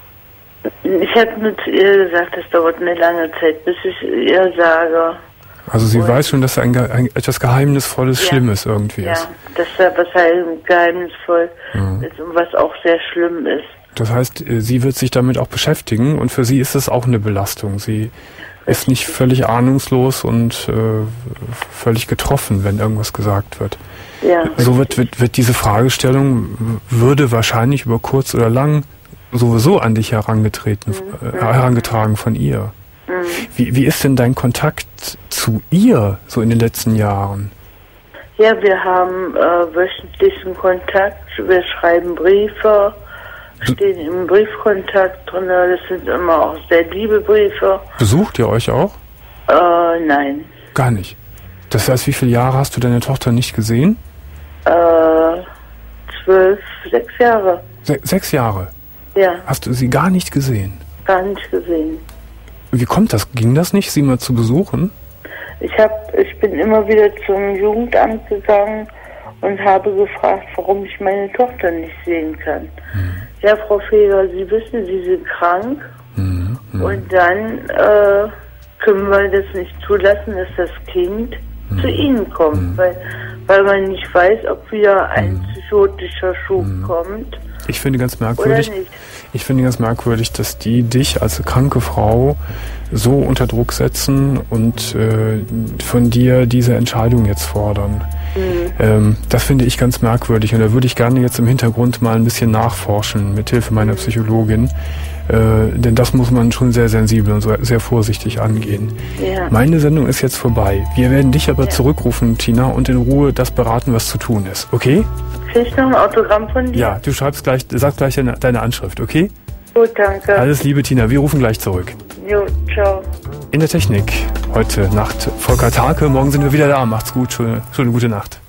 Ich habe nur zu ihr gesagt, das dauert eine lange Zeit, bis ich ihr sage. Also sie Und- weiß schon, dass da ein, Ge- ein etwas Geheimnisvolles, Ja. Schlimmes irgendwie Ja, ist. dass da was halt geheimnisvoll Mhm. ist und was auch sehr schlimm ist. Das heißt, äh, sie wird sich damit auch beschäftigen und für sie ist es auch eine Belastung. Sie ist nicht völlig ahnungslos und äh, völlig getroffen, wenn irgendwas gesagt wird. Ja. So wird, wird, wird diese Fragestellung, w- würde wahrscheinlich über kurz oder lang sowieso an dich herangetreten, äh, herangetragen von ihr. Mhm. Wie, wie ist denn dein Kontakt zu ihr so in den letzten Jahren? Ja, wir haben äh, wöchentlichen Kontakt, wir schreiben Briefe, stehen im Briefkontakt drin, das sind immer auch sehr liebe Briefe. Besucht ihr euch auch? Äh, nein. Gar nicht. Das heißt, wie viele Jahre hast du deine Tochter nicht gesehen? Äh, zwölf, sechs Jahre. Se sechs Jahre. Ja, Hast du sie gar nicht gesehen? gar nicht gesehen. Wie kommt das? Ging das nicht, sie mal zu besuchen? Ich hab, ich bin immer wieder zum Jugendamt gegangen und habe gefragt, warum ich meine Tochter nicht sehen kann. Mhm. Ja, Frau Feger, Sie wissen, Sie sind krank Mhm. Mhm. und dann äh, können wir das nicht zulassen, dass das Kind Mhm. zu Ihnen kommt, Mhm. weil, weil man nicht weiß, ob wieder ein Mhm. psychotischer Schub Mhm. kommt. Ich finde ganz merkwürdig, Oder nicht? ich finde ganz merkwürdig, dass die dich als kranke Frau so unter Druck setzen und äh, von dir diese Entscheidung jetzt fordern. Mhm. Ähm, das finde ich ganz merkwürdig und da würde ich gerne jetzt im Hintergrund mal ein bisschen nachforschen mit Hilfe meiner mhm. Psychologin, äh, denn das muss man schon sehr sensibel und so, sehr vorsichtig angehen. Ja. Meine Sendung ist jetzt vorbei. Wir werden dich aber ja. zurückrufen, Tina, und in Ruhe das beraten, was zu tun ist. Okay? Krieg ich noch ein Autogramm von dir? Ja, du schreibst gleich, sagst gleich deine, deine Anschrift, okay? Gut, danke. Alles Liebe, Tina. Wir rufen gleich zurück. Jo, ciao. In der Technik heute Nacht Volker Tarke. Morgen sind wir wieder da. Macht's gut. Schöne, schöne gute Nacht.